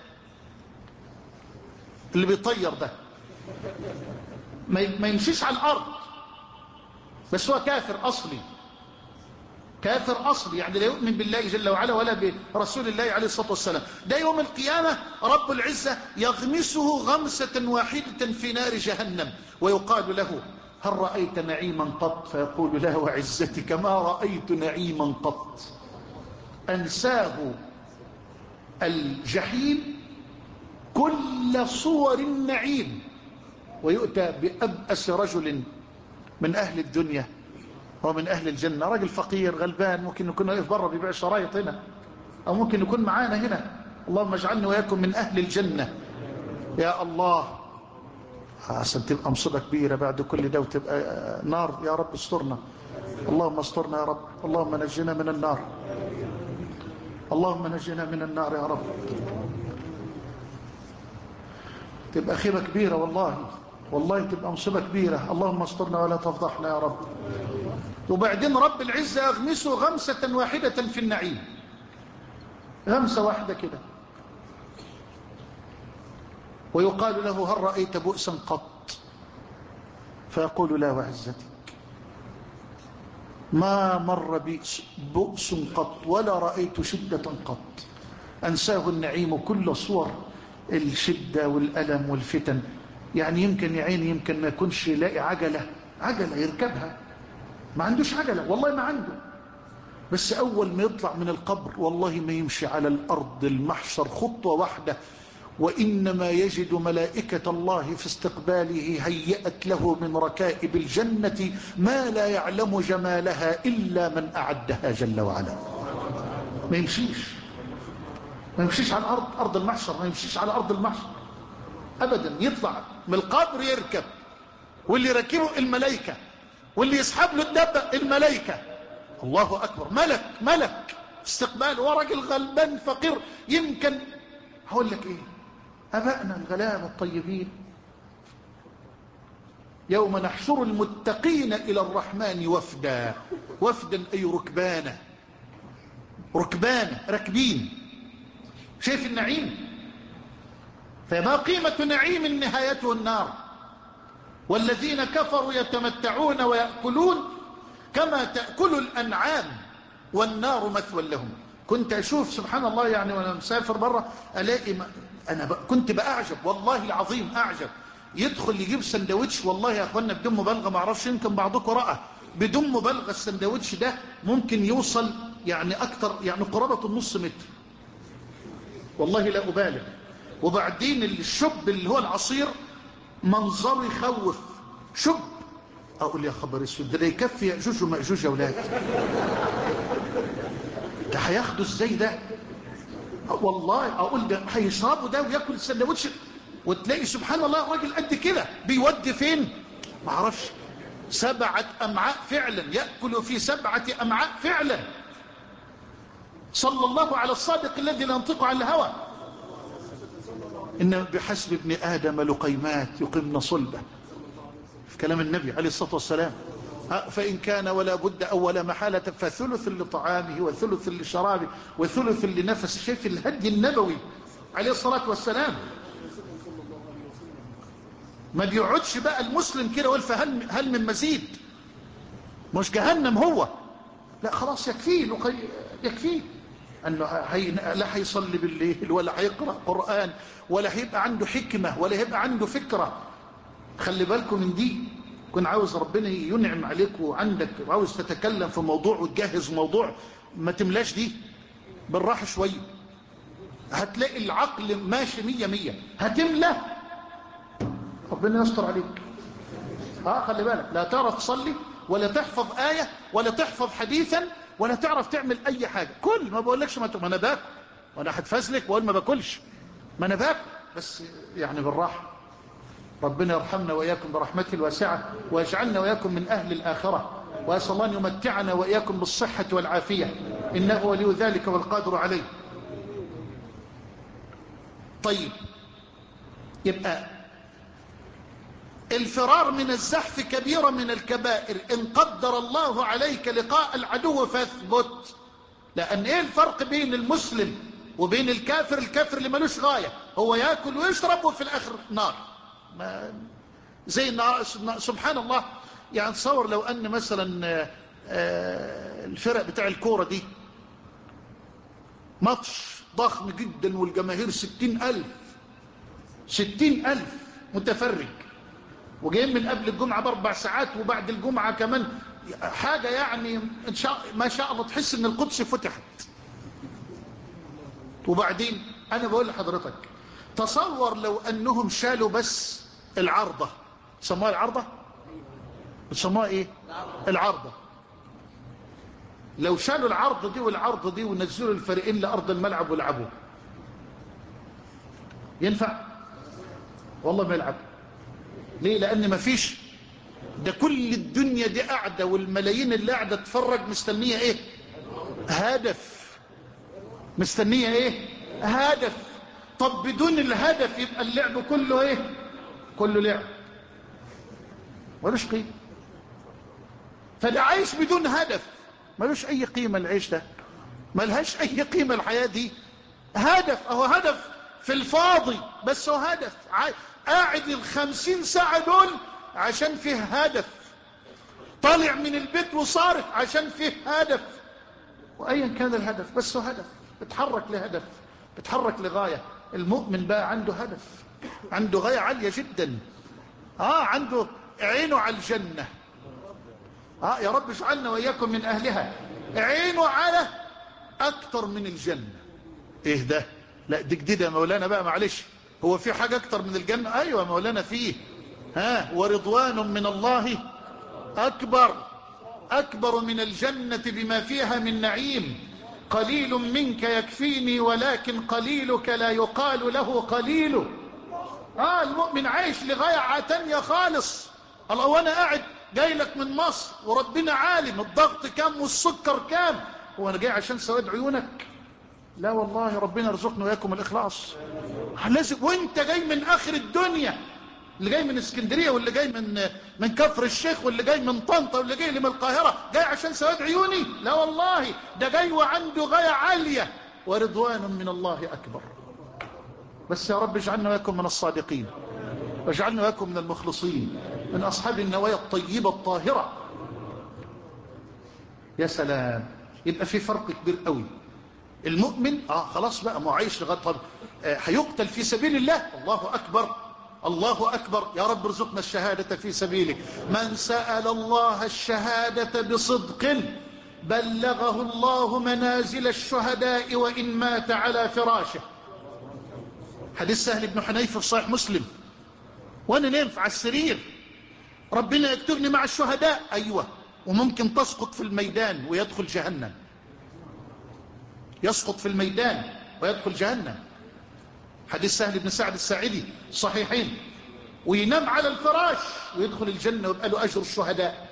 اللي بيطير ده، ما يمشيش على الأرض، بس هو كافر أصلي، كافر أصلي يعني لا يؤمن بالله جل وعلا ولا برسول الله عليه الصلاة والسلام. ده يوم القيامة رب العزة يغمسه غمسة واحدة في نار جهنم، ويقال له: هل رأيت نعيما قط؟ فيقول: لا وعزتك ما رأيت نعيما قط. أنساه الجحيم كل صور النعيم، ويؤتى بأبأس رجل من أهل الدنيا ومن أهل الجنة، رجل فقير غلبان، ممكن يكون واقف بره بيبيع شرايط هنا، أو ممكن يكون معانا هنا. اللهم اجعلني وإياكم من أهل الجنة يا الله. عشان تبقى مصيبة كبيرة بعد كل ده وتبقى نار. يا رب استرنا، اللهم استرنا يا رب، اللهم نجنا من النار، اللهم نجنا من النار يا رب. تبقى خيبة كبيرة والله، والله تبقى مصيبة كبيرة. اللهم استرنا ولا تفضحنا يا رب. وبعدين رب العزة يغمسه غمسة واحدة في النعيم، غمسة واحدة كده، ويقال له: هل رأيت بؤسا قط؟ فيقول: لا وعزتك ما مر بي بؤس قط ولا رأيت شدة قط. أنساه النعيم كل صور الشدة والألم والفتن. يعني يمكن يا عيني يمكن ما يكونش يلاقي عجلة عجلة يركبها، ما عندوش عجلة والله ما عنده، بس أول ما يطلع من القبر والله ما يمشي على الأرض المحشر خطوة واحدة، وإنما يجد ملائكة الله في استقباله هيأت له من ركائب الجنة ما لا يعلم جمالها إلا من أعدها جل وعلا. ما يمشيش ما يمشيش على الأرض، أرض المحشر، ما يمشيش على أرض المحشر أبدا. يطلع من القبر يركب، واللي يركبه الملائكة، واللي يسحب له الدابة الملائكة. الله أكبر، ملك ملك استقبال، ورجل غلبان فقير. يمكن هقول لك إيه، أبائنا الغلابة الطيبين يوم نحشر المتقين إلى الرحمن وفدا، وفدا أي ركبانة، ركبانة ركبين. شايف النعيم؟ فما قيمة نعيم نهايته النار. والذين كفروا يتمتعون ويأكلون كما تأكل الأنعام والنار مثوى لهم. كنت أشوف سبحان الله يعني وأنا مسافر برا ألاقي ما أنا ب... كنت بأعجب والله العظيم أعجب يدخل يجيب سندوتش، والله يا اخوانا بدون مبالغه، ما اعرفش يمكن بعضكم رأى، بدون مبالغه السندوتش ده ممكن يوصل يعني اكتر، يعني قرابه النص متر، والله لا أبالغ. وبعدين الشب اللي هو العصير منظره يخوف، شب. أقول يا خبر اسود، ده يكفي يأجوج ومأجوج يا أولاد، ده هياخدوا ازاي ده؟ والله أقول ده هيشربوا ده وياكل السندوتش، وتلاقي سبحان الله راجل قد كده بيودي فين ما اعرفش، سبعة أمعاء فعلا، يأكل في سبعة أمعاء فعلا، صلى الله على الصادق الذي لا ينطق عن الهوى. إن بحسب ابن آدم لقيمات يقمن صلبه، في كلام النبي عليه الصلاة والسلام. فإن كان ولا بد أو ولا محالة فثلث لطعامه وثلث لشرابه وثلث لنفس. شايف الهدي النبوي عليه الصلاة والسلام؟ ما بيقعدش بقى المسلم كده ويقول فهل هل من مزيد، مش جهنم هو، لا خلاص يكفيه، يكفيه أنه هي لا هيصلي بالليل ولا هيقرأ قرآن ولا هيبقى عنده حكمة ولا هيبقى عنده فكرة. خلي بالكم من دي. كن عاوز ربنا ينعم عليك وعندك عاوز تتكلم في موضوع وتجهز موضوع، ما تملاش دي بالراحة شوية، هتلاقي العقل ماشي مية مية، هتملى ربنا يستر عليك. اه خلي بالك، لا تعرف تصلي ولا تحفظ آية ولا تحفظ حديثا ولا تعرف تعمل أي حاجة. كل ما بقولكش ما, ما أنا باكل وأنا هتفزلك وأقول ما باكلش، ما أنا باكل بس يعني بالراحة. ربنا يرحمنا وإياكم برحمته الواسعة ويجعلنا وإياكم من أهل الآخرة، وأسأل الله أن يمتعنا وإياكم بالصحة والعافية، إنه ولي ذلك والقادر عليه. طيب، يبقى الفرار من الزحف كبيرة من الكبائر. إن قدر الله عليك لقاء العدو فاثبت. لأن إيه الفرق بين المسلم وبين الكافر؟ الكافر اللي ملوش غاية، هو يأكل ويشرب وفي الآخر نار. ما زي النار سبحان الله. يعني تصور لو أن مثلا الفرق بتاع الكورة دي ماتش ضخم جدا والجماهير ستين ألف ستين ألف متفرج، وجايين من قبل الجمعة باربع ساعات وبعد الجمعة كمان، حاجة يعني إن شاء ما شاء الله تحس ان القدس فتحت. وبعدين انا بقول لحضرتك تصور لو انهم شالوا بس العارضة، بتسموها العارضة، بتسموها ايه العارضة، لو شالوا العارضة دي والعارضة دي ونزلوا الفريقين لأرض الملعب ويلعبوا، ينفع؟ والله ما يلعب. ليه؟ لأن ما فيش، ده كل الدنيا دي قاعدة والملايين اللي قاعدة تتفرج مستنية ايه؟ هدف. مستنية ايه؟ هدف. طب بدون الهدف يبقى اللعب كله ايه؟ كله لعب ملوش قيمة. فاللي عايش بدون هدف ملوش اي قيمة. العيش ده ملهاش اي قيمة. الحياة دي هدف، اهو هدف في الفاضي، بس هو هدف. قاعد الخمسين ساعة دول عشان فيه هدف، طالع من البيت وصارف عشان فيه هدف، وايا كان الهدف بس هو هدف، بتحرك لهدف، بتحرك لغاية. المؤمن بقى عنده هدف، عنده غاية عالية جدا. اه عنده عينه على الجنة. اه يا رب اجعلنا واياكم من اهلها. عينه على اكتر من الجنة. ايه ده؟ لا دي جديدة يا مولانا بقى، معلش. هو في حاجة اكتر من الجنة؟ ايوه يا مولانا فيه. ها ورضوان من الله اكبر، اكبر من الجنة بما فيها من نعيم. قليل منك يكفيني ولكن قليلك لا يقال له قليل. اه المؤمن عايش لغاية تانية خالص. الله، وانا قاعد جاي لك من مصر وربنا عالم الضغط كام والسكر كام، هو انا جاي عشان سواد عيونك؟ لا والله، ربنا يرزقنا وياكم الاخلاص. لازم وانت جاي من اخر الدنيا، اللي جاي من اسكندريه واللي جاي من من كفر الشيخ واللي جاي من طنطا واللي جاي من القاهره، جاي عشان سواد عيوني؟ لا والله، ده جاي وعنده غايه عاليه، ورضوان من الله اكبر. بس يا رب اجعلنا وياكم من الصادقين، واجعلنا وياكم من المخلصين، من اصحاب النوايا الطيبه الطاهره. يا سلام. يبقى في فرق كبير قوي. المؤمن اه خلاص بقى، ما عايش لغايه طب آه هيقتل في سبيل الله، الله اكبر الله أكبر، يا رب ارزقنا الشهادة في سبيلك. من سأل الله الشهادة بصدق بلغه الله منازل الشهداء وإن مات على فراشه. حديث سهل بن حنيفة في صحيح مسلم. وانا ننفع على السرير ربنا يكتبني مع الشهداء، ايوه، وممكن تسقط في الميدان ويدخل جهنم، يسقط في الميدان ويدخل جهنم. حديث سهل بن سعد الساعدي صحيحين. وينام على الفراش ويدخل الجنة ويبقى له أجر الشهداء.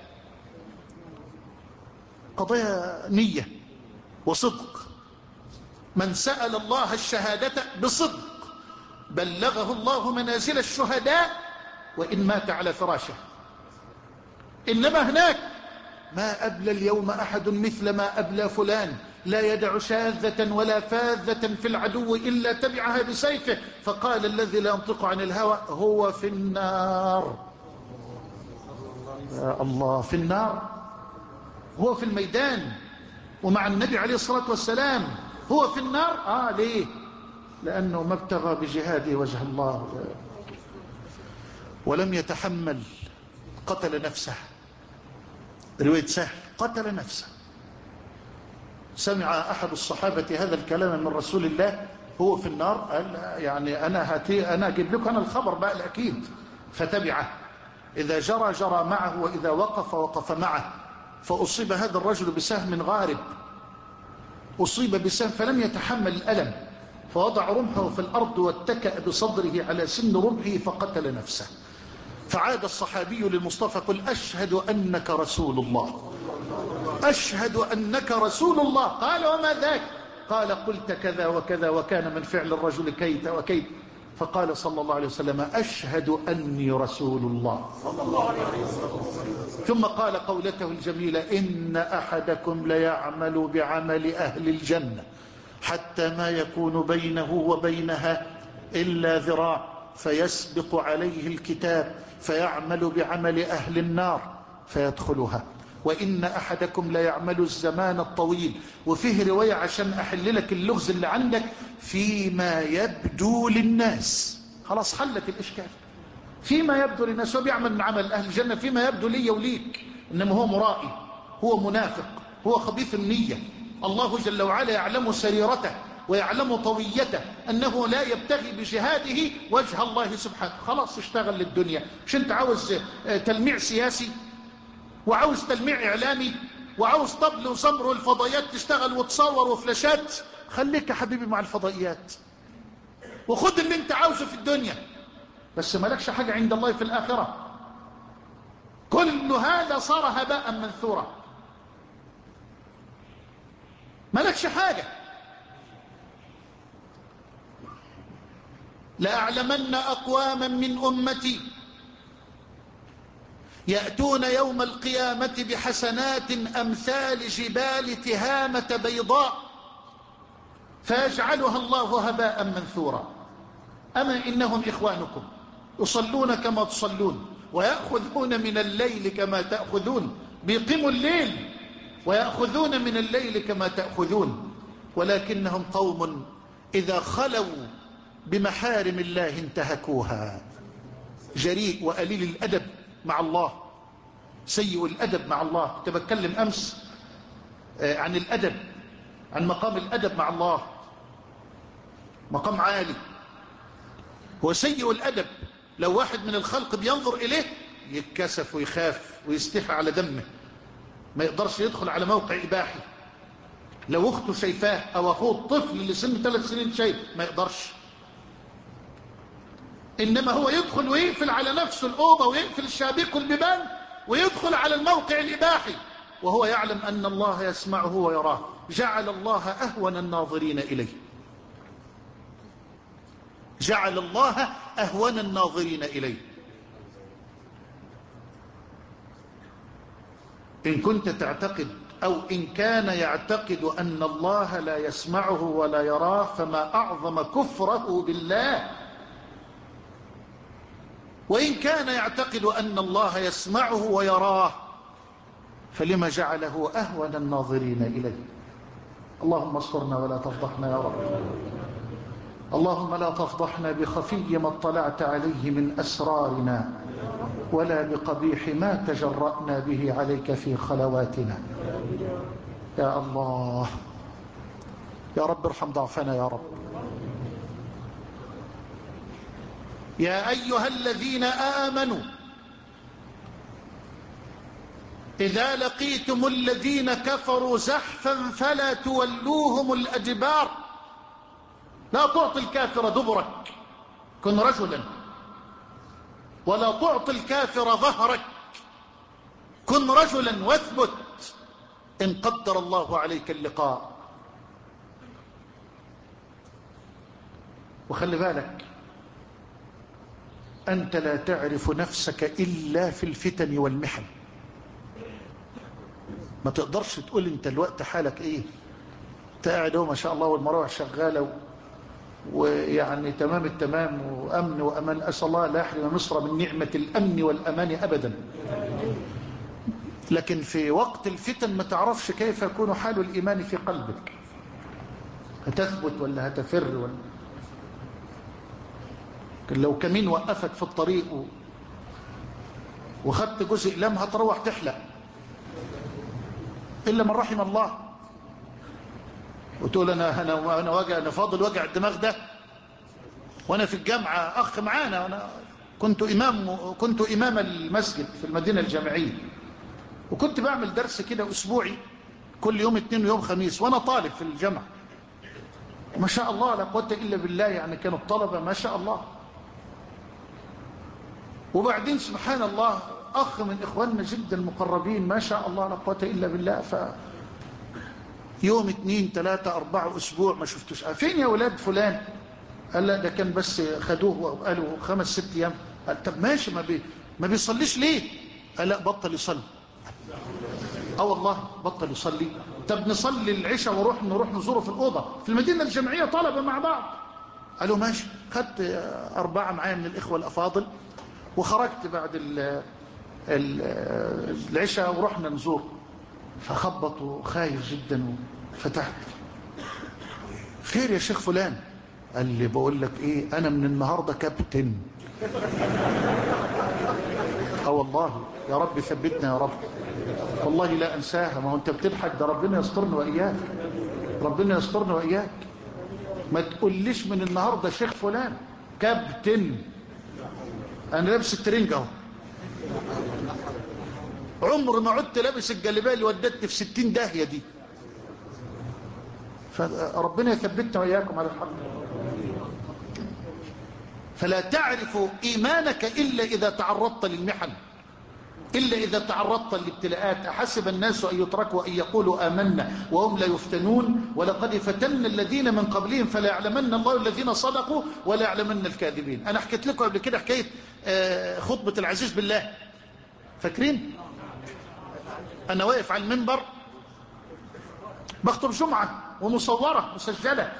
قضايا نية وصدق. من سأل الله الشهادة بصدق بلغه الله منازل الشهداء وإن مات على فراشه. إنما هناك ما أبلى اليوم أحد مثل ما أبلى فلان، لا يدع شاذة ولا فاذة في العدو إلا تبعها بسيفه. فقال الذي لا ينطق عن الهوى هو في النار. يا الله، في النار، هو في الميدان ومع النبي عليه الصلاة والسلام، هو في النار. آه ليه؟ لأنه ما ابتغى بجهاده وجه الله ولم يتحمل، قتل نفسه. رواية سهل قتل نفسه. سمع أحد الصحابة هذا الكلام من رسول الله هو في النار، قال يعني أنا هاتي أنا أجيب لكم أنا الخبر بقى الأكيد. فتبعه، إذا جرى جرى معه وإذا وقف وقف معه. فأصيب هذا الرجل بسهم غارب، أصيب بسهم فلم يتحمل الألم، فوضع رمحه في الأرض واتكأ بصدره على سن رمحه فقتل نفسه. فعاد الصحابي للمصطفى قل أشهد أنك رسول الله، أشهد أنك رسول الله. قال وما ذاك؟ قال قلت كذا وكذا وكان من فعل الرجل كيت وكيت. فقال صلى الله عليه وسلم أشهد أني رسول الله. ثم قال قولته الجميلة إن أحدكم ليعمل بعمل أهل الجنة حتى ما يكون بينه وبينها إلا ذراع فيسبق عليه الكتاب فيعمل بعمل أهل النار فيدخلها. وإن أحدكم ليعمل الزمان الطويل. وفيه رواية عشان أحل لك اللغز اللي عندك، فيما يبدو للناس. خلاص حلت الإشكال. فيما يبدو للناس، هو بيعمل من عمل أهل الجنة فيما يبدو لي وليك، إنما هو مرائي، هو منافق، هو خبيث النية. الله جل وعلا يعلم سريرته ويعلم طويته، أنه لا يبتغي بجهاده وجه الله سبحانه. خلاص اشتغل للدنيا. مش انت عاوز تلميع سياسي وعاوز تلميع إعلامي وعاوز طبل وصمر والفضائيات تشتغل وتصور وفلاشات؟ خليك يا حبيبي مع الفضائيات وخد اللي انت عاوزه في الدنيا، بس مالكش حاجة عند الله في الآخرة. كل هذا صار هباء منثورا، مالكش حاجة. لأعلمن أقواما من أمتي يأتون يوم القيامة بحسنات أمثال جبال تهامة بيضاء فيجعلها الله هباء منثورا. أما إنهم إخوانكم يصلون كما تصلون ويأخذون من الليل كما تأخذون، بيقيموا الليل ويأخذون من الليل كما تأخذون، ولكنهم قوم إذا خلوا بمحارم الله انتهكوها. جريء وقليل الأدب مع الله، سيء الأدب مع الله. كنت بتكلم أمس عن الأدب، عن مقام الأدب مع الله، مقام عالي. هو سيء الأدب لو واحد من الخلق بينظر إليه يتكسف ويخاف ويستحى على دمه، ما يقدرش يدخل على موقع إباحي. لو أخته شايفاه أو أخوه الطفل اللي سنه ثلاث سنين شايف ما يقدرش. إنما هو يدخل ويقفل على نفسه الأوضة ويقفل الشبابيك والبيبان ويدخل على الموقع الإباحي وهو يعلم أن الله يسمعه ويراه. جعل الله أهون الناظرين إليه، جعل الله أهون الناظرين إليه. إن كنت تعتقد أو إن كان يعتقد أن الله لا يسمعه ولا يراه فما أعظم كفره بالله. وإن كان يعتقد أن الله يسمعه ويراه فلما جعله أهون الناظرين إليه. اللهم اصبرنا ولا تفضحنا يا رب. اللهم لا تفضحنا بخفي ما اطلعت عليه من أسرارنا، ولا بقبيح ما تجرأنا به عليك في خلواتنا. يا الله يا رب ارحم ضعفنا يا رب. يا أيها الذين آمنوا إذا لقيتم الذين كفروا زحفا فلا تولوهم الأدبار. لا تعطي الكافر دبرك، كن رجلا، ولا تعطي الكافر ظهرك، كن رجلا واثبت إن قدر الله عليك اللقاء. وخلي بالك، أنت لا تعرف نفسك إلا في الفتن والمحن. ما تقدرش تقول أنت الوقت حالك إيه. قاعد هو ما شاء الله والمراوح شغالة ويعني تمام التمام وأمن وأمان. أسأل الله لا يحرم مصر من نعمة الأمن والأمان أبدا. لكن في وقت الفتن ما تعرفش كيف يكون حال الإيمان في قلبك. هتثبت ولا هتفر ولا لو كمين وقفك في الطريق و... وخدت جزء لم هتروح تحلق إلا من رحم الله، وتقول أنا أنا أنا وجع أنا فاضل وجع الدماغ ده وأنا في الجامعة. أخ معانا أنا كنت إمام كنت إمام المسجد في المدينة الجامعية، وكنت بعمل درس كده أسبوعي كل يوم اثنين ويوم خميس وأنا طالب في الجامعة. ما شاء الله لا قوة إلا بالله، يعني كانوا الطلبة ما شاء الله. وبعدين سبحان الله أخ من إخواننا جدا المقربين ما شاء الله لا قوة إلا بالله، ف يوم اثنين ثلاثة أربعة أسبوع ما شفتوش. فين يا ولاد فلان؟ قال لا ده كان بس خدوه وقالوا خمس ست أيام. قال طب ماشي ما, بي ما بيصليش ليه؟ قال لا بطل يصلي. اه والله بطل يصلي. طب نصلي العشاء وروح نروح نزوره في الأوضة في المدينة الجامعية طلبة مع بعض. قالوا ماشي. خدت أربعة معايا من الإخوة الأفاضل وخرجت بعد ال ال العشاء ورحنا نزور. فخبطوا خايف جدا وفتحت خير يا شيخ فلان؟ قال لي بقول لك ايه انا من النهاردة كابتن. اه والله يا رب ثبتنا يا رب، والله لا انساها. ما هو انت بتضحك، ده ربنا يسترنا واياك، ربنا يسترنا واياك. ما تقوليش من النهاردة شيخ فلان، كابتن. انا لابس الترنج اهو، عمر ما عدت لابس الجلابيه اللي ودتني في ستين داهية دي. فربنا يثبتنا وإياكم على الحق. فلا تعرف إيمانك إلا إذا تعرضت للمحن، إلا إذا تعرضت للابتلاءات. أحسب الناس أن يتركوا أن يقولوا آمنا وهم لا يفتنون ولقد فتنا الذين من قبلهم فلا يعلمن الله الذين صدقوا ولا يعلمن الكاذبين. أنا حكيت لكم قبل كده حكاية خطبة العزيز بالله، فاكرين؟ أنا واقف على المنبر بخطب جمعة ومصورة مسجلة،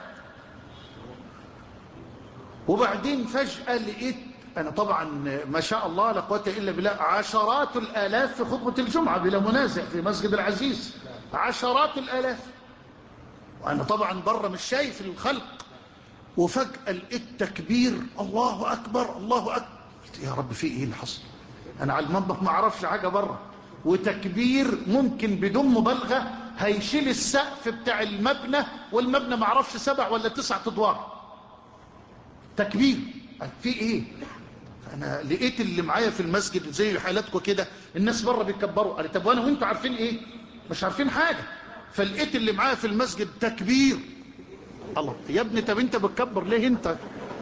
وبعدين فجأة لقيت أنا طبعا ما شاء الله لا قوة إلا بالله عشرات الآلاف في خطبة الجمعة بلا منازع في مسجد العزيز، عشرات الآلاف، وأنا طبعا بره مش شايف الخلق. وفجأة لقيت تكبير الله أكبر الله أكبر. يا رب في إيه اللي حصل؟ أنا على المنبر ما أعرفش حاجة بره، وتكبير ممكن بدون مبالغة هيشيل السقف بتاع المبنى، والمبنى ما اعرفش سبع ولا تسع ادوار. تكبير في ايه؟ انا لقيت اللي معايا في المسجد زي حالاتكم كده الناس بره بيكبروا. قال طب وانا وانتوا عارفين ايه؟ مش عارفين حاجه. فلقيت اللي معايا في المسجد تكبير. الله يا ابني طب انت بتكبر ليه انت؟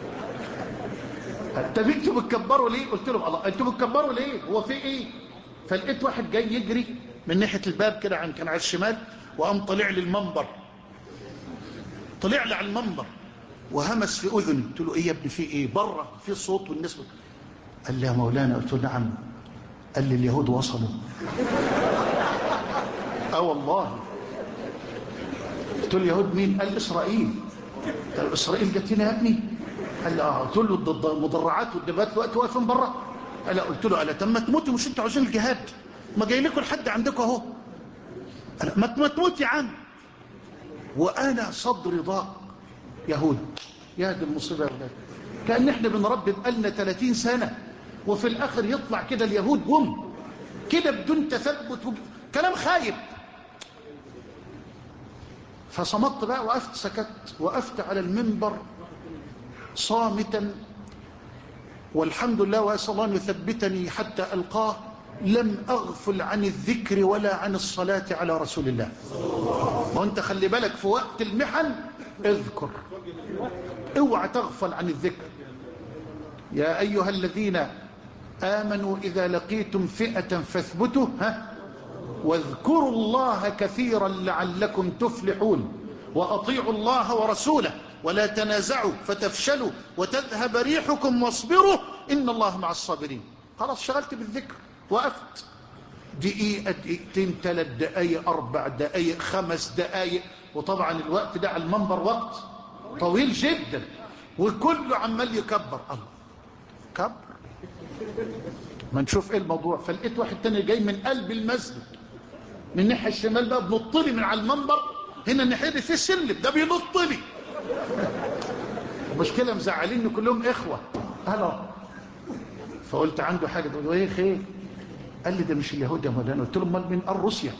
طب انتوا بتكبروا ليه؟ قلت لهم الله انتوا بتكبروا ليه؟ هو في ايه؟ فلقيت واحد جاي يجري من ناحيه الباب كده عن كان على الشمال، وقام طلع لي المنبر، طلع لي على المنبر وهمس في اذني. قلت له ايه يا ابني في ايه؟ بره في صوت والناس. قال لي يا مولانا. قلت له نعم. قال لي اليهود وصلوا. اه والله. قلت له اليهود مين؟ قال اسرائيل. قال اسرائيل جت هنا يا ابني؟ قال لي اه. قلت له المدرعات والدبات الوقت واقفين بره؟ قال لا. قلت له قال طب ما تموتوا، مش انتوا عاوزين الجهاد؟ ما جاي لكم لحد عندكم اهو. ما تموت يا عم. وانا صدري ضاق. يهود يا دي المصيبة يا ولاد، كأن احنا بنربي بقالنا ثلاثين سنة وفي الآخر يطلع كده اليهود جم كده بدون تثبت وب... كلام خايب. فصمت بقى، وقفت سكت، وقفت على المنبر صامتا، والحمد لله، وأسأل الله أن يثبتني حتى ألقاه، لم أغفل عن الذكر ولا عن الصلاة على رسول الله. وانت خلي بالك في وقت المحن اذكر، اوعى تغفل عن الذكر. يا أيها الذين آمنوا إذا لقيتم فئة فاثبتوا ها واذكروا الله كثيرا لعلكم تفلحون وأطيعوا الله ورسوله ولا تنازعوا فتفشلوا وتذهب ريحكم واصبروا إن الله مع الصابرين. خلاص شغلت بالذكر، وقفت دقيقة، دقيقتين، ثلاث دقايق، أربع دقايق، خمس دقايق، وطبعا الوقت ده على المنبر وقت طويل جدا، وكله عمال يكبر. الله كبر، ما نشوف ايه الموضوع. فلقيت واحد تاني جاي من قلب المسجد من الناحية الشمال بقى، بنط لي من على المنبر هنا الناحية دي في سلم، ده بينط لي. المشكلة مزعلين كلهم إخوة. هلا، فقلت عنده حاجة، تقول له ايه خير؟ قال لي ده مش اليهود يا مولانا. قلت له امال من؟ قال روسيا.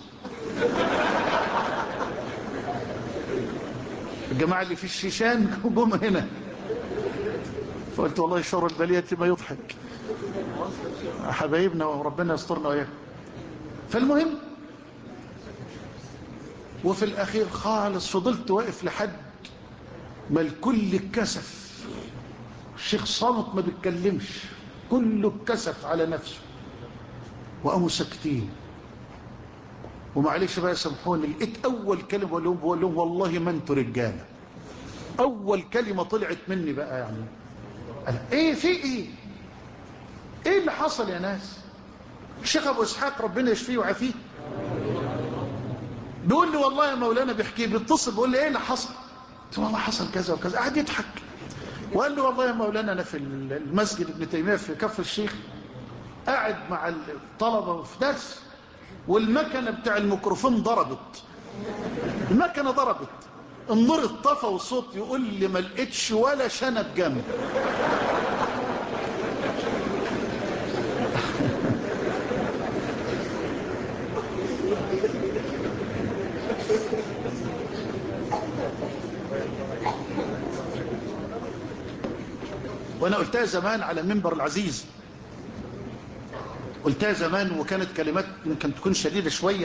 الجماعة اللي في الشيشان جم هنا. فقلت والله شر البلية ما يضحك، حبايبنا وربنا يسترنا وياكم. فالمهم، وفي الأخير خالص فضلت واقف لحد ما الكل اتكسف. الشيخ صامت ما بيتكلمش، كله اتكسف على نفسه، وقاموا ساكتين. ومعلش بقى سامحوني، لقيت أول كلمة بقول لهم بقول لهم والله ما انتوا رجالة. أول كلمة طلعت مني بقى يعني أنا إيه في إيه؟ إيه اللي حصل يا ناس؟ الشيخ أبو إسحاق ربنا يشفيه ويعافيه بيقول لي والله يا مولانا، بيحكي بيتصل بيقول لي إيه اللي حصل؟ قلت له والله حصل كذا وكذا. قعد يضحك وقال لي والله يا مولانا أنا في المسجد ابن تيمية في كفر الشيخ قاعد مع الطلبة في درس، والمكنة بتاع الميكروفون ضربت، المكنة ضربت، النور اتطفى والصوت يقول لي ما لقيتش ولا شنب جنب. وانا قلتها زمان على المنبر العزيز، قلتها زمان وكانت كلمات يمكن تكون شديدة شوية،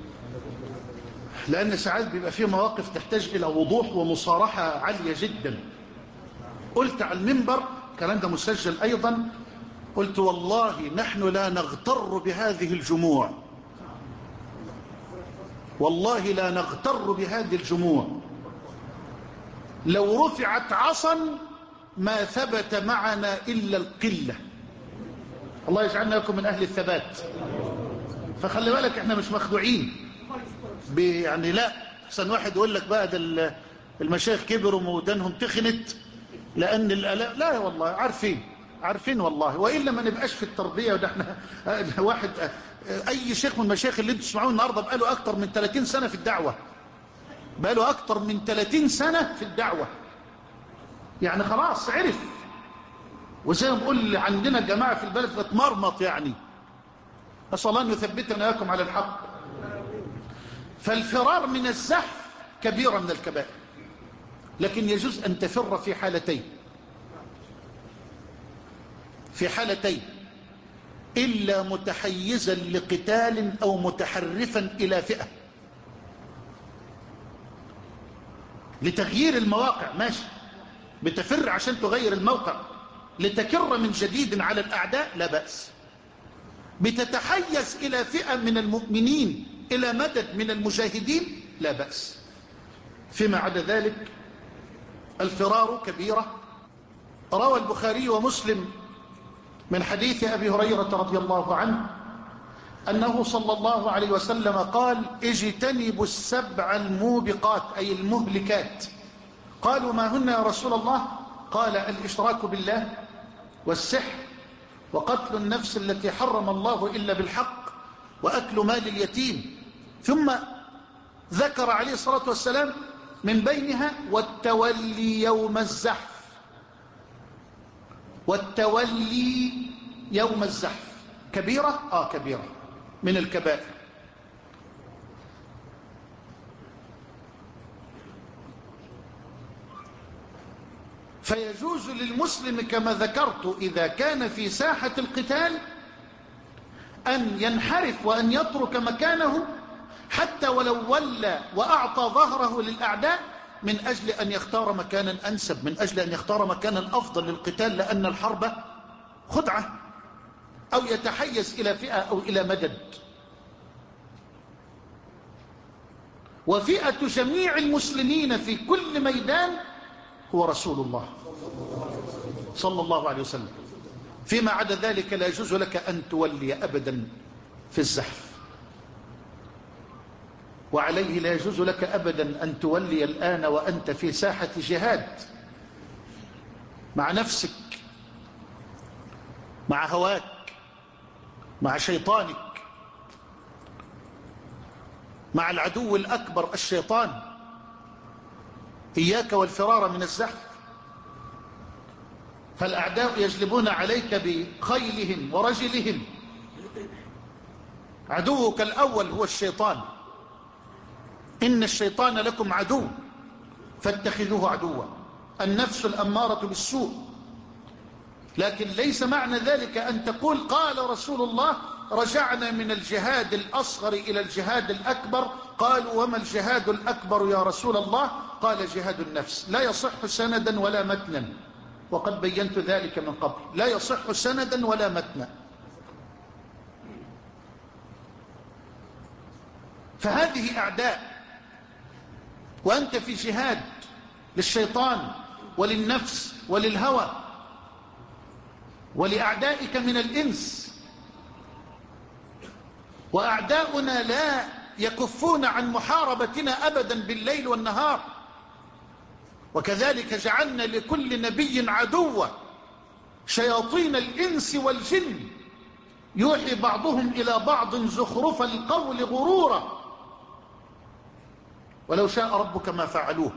لأن ساعات بيبقى فيه مواقف تحتاج إلى وضوح ومصارحة عالية جدا. قلت على المنبر، الكلام ده مسجل أيضا، قلت والله نحن لا نغتر بهذه الجموع، والله لا نغتر بهذه الجموع، لو رفعت عصا ما ثبت معنا إلا القلة. الله يجعلنا لكم من أهل الثبات. فخلي بالك احنا مش مخدوعين يعني، لا سن واحد يقول لك بقى ده المشايخ كبروا ودانهم تخنت لأن الألاء، لا والله عارفين عارفين والله، وإلا ما نبقاش في التربية. وده احنا واحد أي شيخ من المشايخ اللي انتم تسمعوه النهارده بقاله أكتر من ثلاثين سنة في الدعوة، بقاله أكتر من ثلاثين سنة في الدعوة، يعني خلاص عرف. وزي ما بقول عندنا الجماعة في البلد بتمرمط يعني، أسأل الله أن يثبتنا لكم على الحق. فالفرار من الزحف كبيرة من الكبائر، لكن يجوز أن تفر في حالتين، في حالتين إلا متحيزا لقتال أو متحرفا إلى فئة لتغيير المواقع، ماشي بتفر عشان تغير الموقع لتكر من جديد على الأعداء، لا بأس. بتتحيز إلى فئة من المؤمنين، إلى مدد من المجاهدين، لا بأس. فيما عدا ذلك الفرار كبيرة. روى البخاري ومسلم من حديث أبي هريرة رضي الله عنه أنه صلى الله عليه وسلم قال: اجتنبوا السبع الموبقات، أي المهلكات. قالوا ما هن يا رسول الله؟ قال: الإشراك بالله، والسحر، وقتل النفس التي حرم الله إلا بالحق، وأكل مال اليتيم. ثم ذكر عليه الصلاة والسلام من بينها والتولي يوم الزحف. والتولي يوم الزحف كبيرة؟ آه كبيرة من الكبائر. فيجوز للمسلم كما ذكرت إذا كان في ساحة القتال أن ينحرف وأن يترك مكانه حتى ولو ولى وأعطى ظهره للأعداء من أجل أن يختار مكانا أنسب، من أجل أن يختار مكانا أفضل للقتال، لأن الحرب خدعة، أو يتحيز إلى فئة أو إلى مدد. وفئة جميع المسلمين في كل ميدان هو رسول الله صلى الله عليه وسلم. فيما عدا ذلك لا يجوز لك أن تولي أبدا في الزحف، وعليه لا يجوز لك أبدا أن تولي الآن وأنت في ساحة جهاد مع نفسك، مع هواك، مع شيطانك، مع العدو الأكبر الشيطان. إياك والفرار من الزحف، فالأعداء يجلبون عليك بخيلهم ورجلهم. عدوك الأول هو الشيطان، إن الشيطان لكم عدو فاتخذوه عدوا، النفس الأمارة بالسوء. لكن ليس معنى ذلك أن تقول قال رسول الله رجعنا من الجهاد الأصغر إلى الجهاد الأكبر. قالوا وما الجهاد الأكبر يا رسول الله؟ قال جهاد النفس. لا يصح سندا ولا متنا، وقد بينت ذلك من قبل، لا يصح سندا ولا متنا. فهذه أعداء وأنت في جهاد للشيطان وللنفس وللهوى ولأعدائك من الإنس. وأعداؤنا لا يكفون عن محاربتنا أبدا بالليل والنهار. وكذلك جعلنا لكل نبي عدوا شياطين الإنس والجن يوحي بعضهم إلى بعض زخرف القول غرورا ولو شاء ربك ما فعلوه.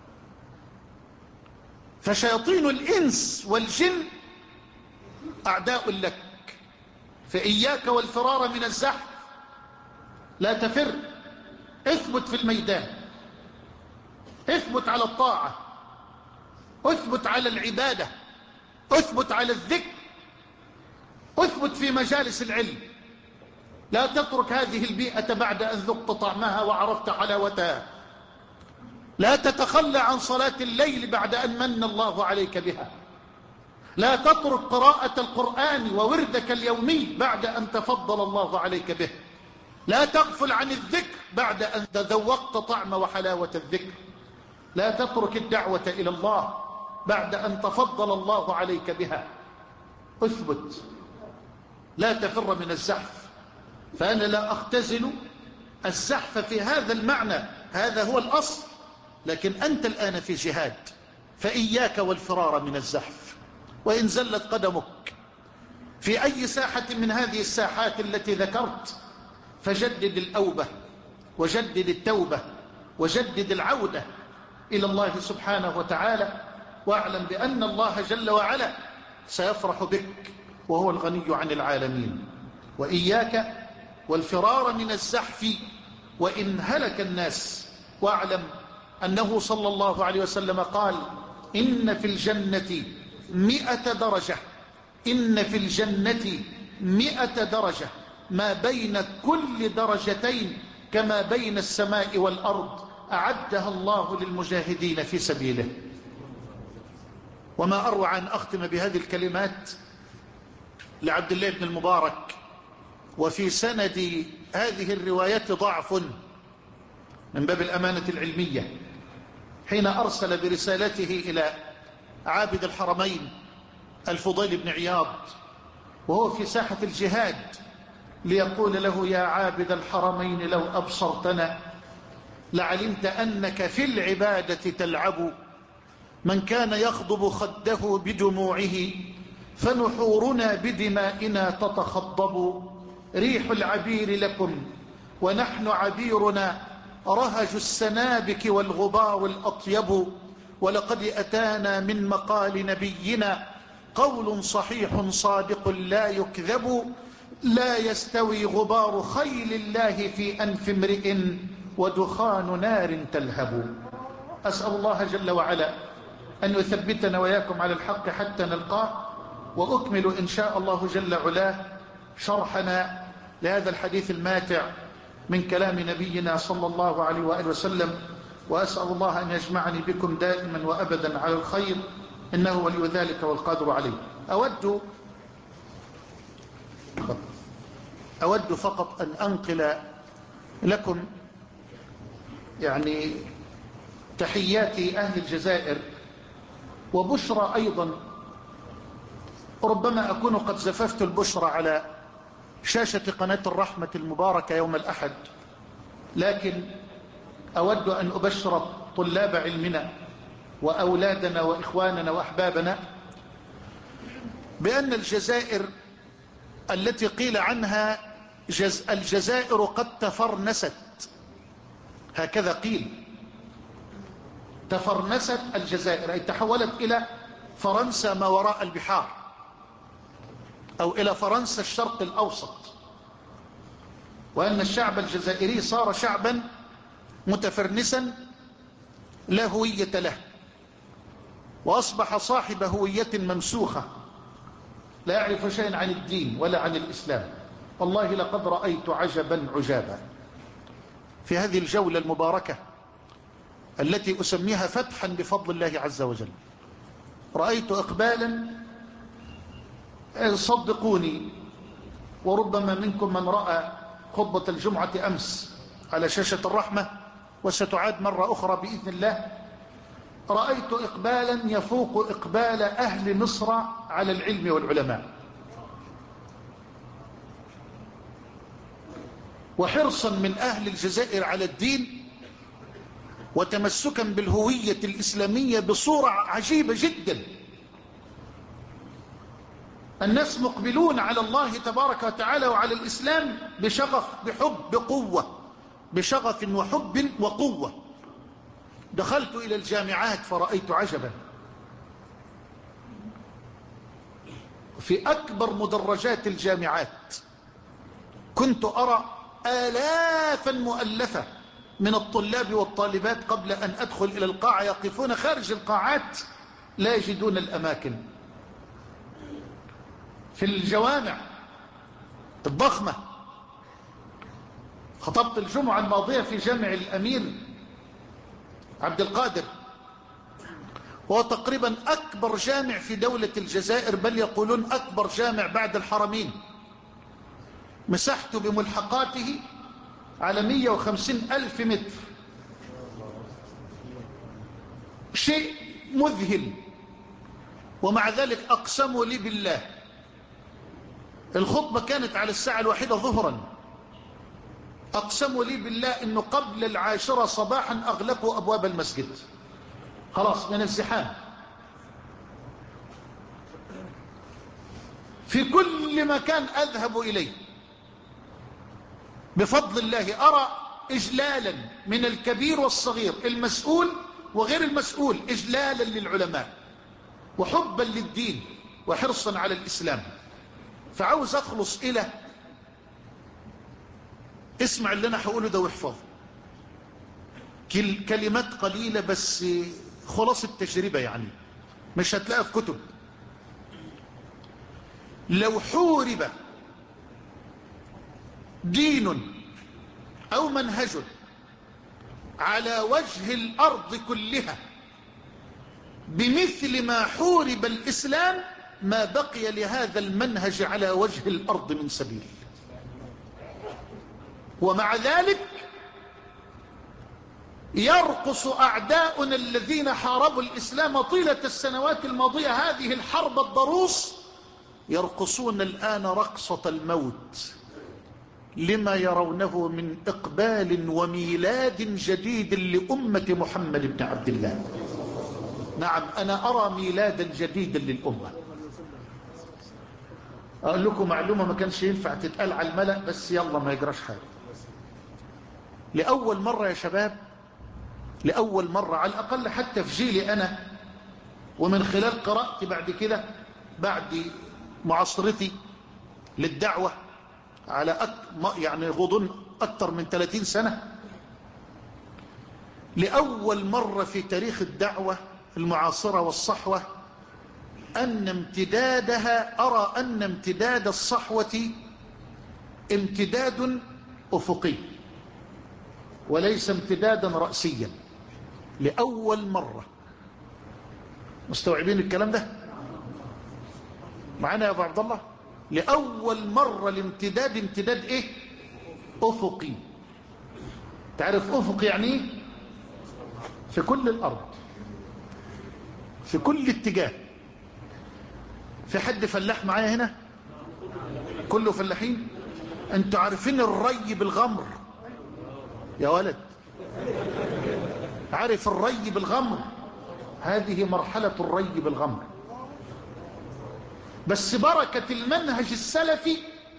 فشياطين الإنس والجن أعداء لك، فإياك والفرار من الزحف. لا تفر، اثبت في الميدان، اثبت على الطاعة، اثبت على العبادة، اثبت على الذكر، اثبت في مجالس العلم. لا تترك هذه البيئة بعد أن ذقت طعمها وعرفت حلاوتها. لا تتخلى عن صلاة الليل بعد أن من الله عليك بها. لا تترك قراءة القرآن ووردك اليومي بعد أن تفضل الله عليك به. لا تغفل عن الذكر بعد أن تذوقت طعم وحلاوة الذكر. لا تترك الدعوة إلى الله بعد أن تفضل الله عليك بها. اثبت، لا تفر من الزحف. فأنا لا أختزل الزحف في هذا المعنى، هذا هو الأصل. لكن أنت الآن في جهاد، فإياك والفرار من الزحف. وإن زلت قدمك في أي ساحة من هذه الساحات التي ذكرت فجدد الأوبة وجدد التوبة وجدد العودة إلى الله سبحانه وتعالى، واعلم بأن الله جل وعلا سيفرح بك وهو الغني عن العالمين. وإياك والفرار من الزحف وإن هلك الناس. واعلم أنه صلى الله عليه وسلم قال إن في الجنة مئة درجة، إن في الجنة مئة درجة ما بين كل درجتين كما بين السماء والأرض أعدها الله للمجاهدين في سبيله. وما أروع أن أختم بهذه الكلمات لعبد الله بن المبارك. وفي سند هذه الروايات ضعف من باب الأمانة العلمية، حين أرسل برسالته إلى عابد الحرمين الفضيل بن عياض وهو في ساحة الجهاد ليقول له يا عابد الحرمين لو أبصرتنا لعلمت أنك في العبادة تلعب. من كان يخضب خده بدموعه فنحورنا بدمائنا تتخضب. ريح العبير لكم ونحن عبيرنا رهج السنابك والغبار الأطيب. ولقد أتانا من مقال نبينا قول صحيح صادق لا يكذب، لا يستوي غبار خيل الله في أنف امرئ ودخان نار تلهب. أسأل الله جل وعلا أن يثبتنا وإياكم على الحق حتى نلقاه. وأكمل إن شاء الله جل علاه شرحنا لهذا الحديث الماتع من كلام نبينا صلى الله عليه وآله وسلم، وأسأل الله أن يجمعني بكم دائما وأبدا على الخير، إنه ولي ذلك والقادر عليه. أود أود فقط أن أنقل لكم يعني تحيات أهل الجزائر وبشرى أيضا. ربما أكون قد زففت البشرى على شاشة قناة الرحمة المباركة يوم الأحد، لكن أود أن أبشر طلاب علمنا وأولادنا وإخواننا وأحبابنا بأن الجزائر التي قيل عنها جز الجزائر قد تفرنست، هكذا قيل، تفرنست الجزائر أي تحولت إلى فرنسا ما وراء البحار، أو إلى فرنسا الشرق الأوسط، وأن الشعب الجزائري صار شعبا متفرنسا لا هوية له، وأصبح صاحب هوية ممسوخة لا يعرف شيئا عن الدين ولا عن الإسلام. والله لقد رأيت عجبا عجابا في هذه الجولة المباركة التي أسميها فتحا بفضل الله عز وجل. رأيت إقبالا صدقوني، وربما منكم من رأى خطبة الجمعة أمس على شاشة الرحمة وستعاد مرة أخرى بإذن الله، رأيت إقبالا يفوق إقبال أهل مصر على العلم والعلماء، وحرصا من أهل الجزائر على الدين، وتمسكا بالهوية الإسلامية بصورة عجيبة جدا. الناس مقبلون على الله تبارك وتعالى وعلى الإسلام بشغف، بحب، بقوة، بشغف وحب وقوة. دخلت إلى الجامعات فرأيت عجبا، في أكبر مدرجات الجامعات كنت أرى آلافا مؤلفة من الطلاب والطالبات قبل أن أدخل إلى القاعة يقفون خارج القاعات لا يجدون الأماكن. في الجوامع الضخمة، خطبت الجمعة الماضية في جامع الأمير عبد القادر، وهو تقريبا أكبر جامع في دولة الجزائر، بل يقولون أكبر جامع بعد الحرمين. مساحته بملحقاته على مئة وخمسين ألف متر، شيء مذهل. ومع ذلك أقسموا لي بالله، الخطبة كانت على الساعة الواحدة ظهرا، أقسموا لي بالله أنه قبل العاشرة صباحا أغلقوا أبواب المسجد خلاص من الزحام. في كل مكان أذهب إليه بفضل الله أرى إجلالا من الكبير والصغير، المسؤول وغير المسؤول، إجلالا للعلماء وحبا للدين وحرصا على الإسلام. فعاوز أخلص إلى، اسمع اللي أنا هقوله ده واحفظ، كلمات قليلة بس خلاص التجربة، يعني مش هتلاقها في كتب. لو حورب دين أو منهج على وجه الأرض كلها بمثل ما حورب الإسلام، ما بقي لهذا المنهج على وجه الأرض من سبيل. ومع ذلك يرقص أعداؤنا الذين حاربوا الإسلام طيلة السنوات الماضية هذه الحرب الضروس، يرقصون الآن رقصة الموت لما يرونه من إقبال وميلاد جديد لأمة محمد بن عبد الله. نعم، أنا أرى ميلادا جديدا للأمة. أقول لكم معلومة ما كانش ينفع تتقال على الملأ، بس يلا ما يجراش حاجة. لأول مرة يا شباب، لأول مرة على الأقل حتى في جيلي أنا، ومن خلال قراءتي بعد كده بعد معاصرتي للدعوة على أك... يعني غضون أكثر من ثلاثين سنة، لأول مرة في تاريخ الدعوة المعاصرة والصحوة أن امتدادها، أرى أن امتداد الصحوة امتداد أفقي وليس امتدادا رأسيا. لأول مرة. مستوعبين الكلام ده معنا يا أبو عبد الله؟ لأول مرة الامتداد امتداد إيه؟ أفقي. تعرف أفقي يعني إيه؟ في كل الأرض، في كل اتجاه. في حد فلاح معايا هنا؟ كله فلاحين. انتوا عارفين الري بالغمر يا ولد؟ عارف الري بالغمر؟ هذه مرحلة الري بالغمر. بس بركة المنهج السلفي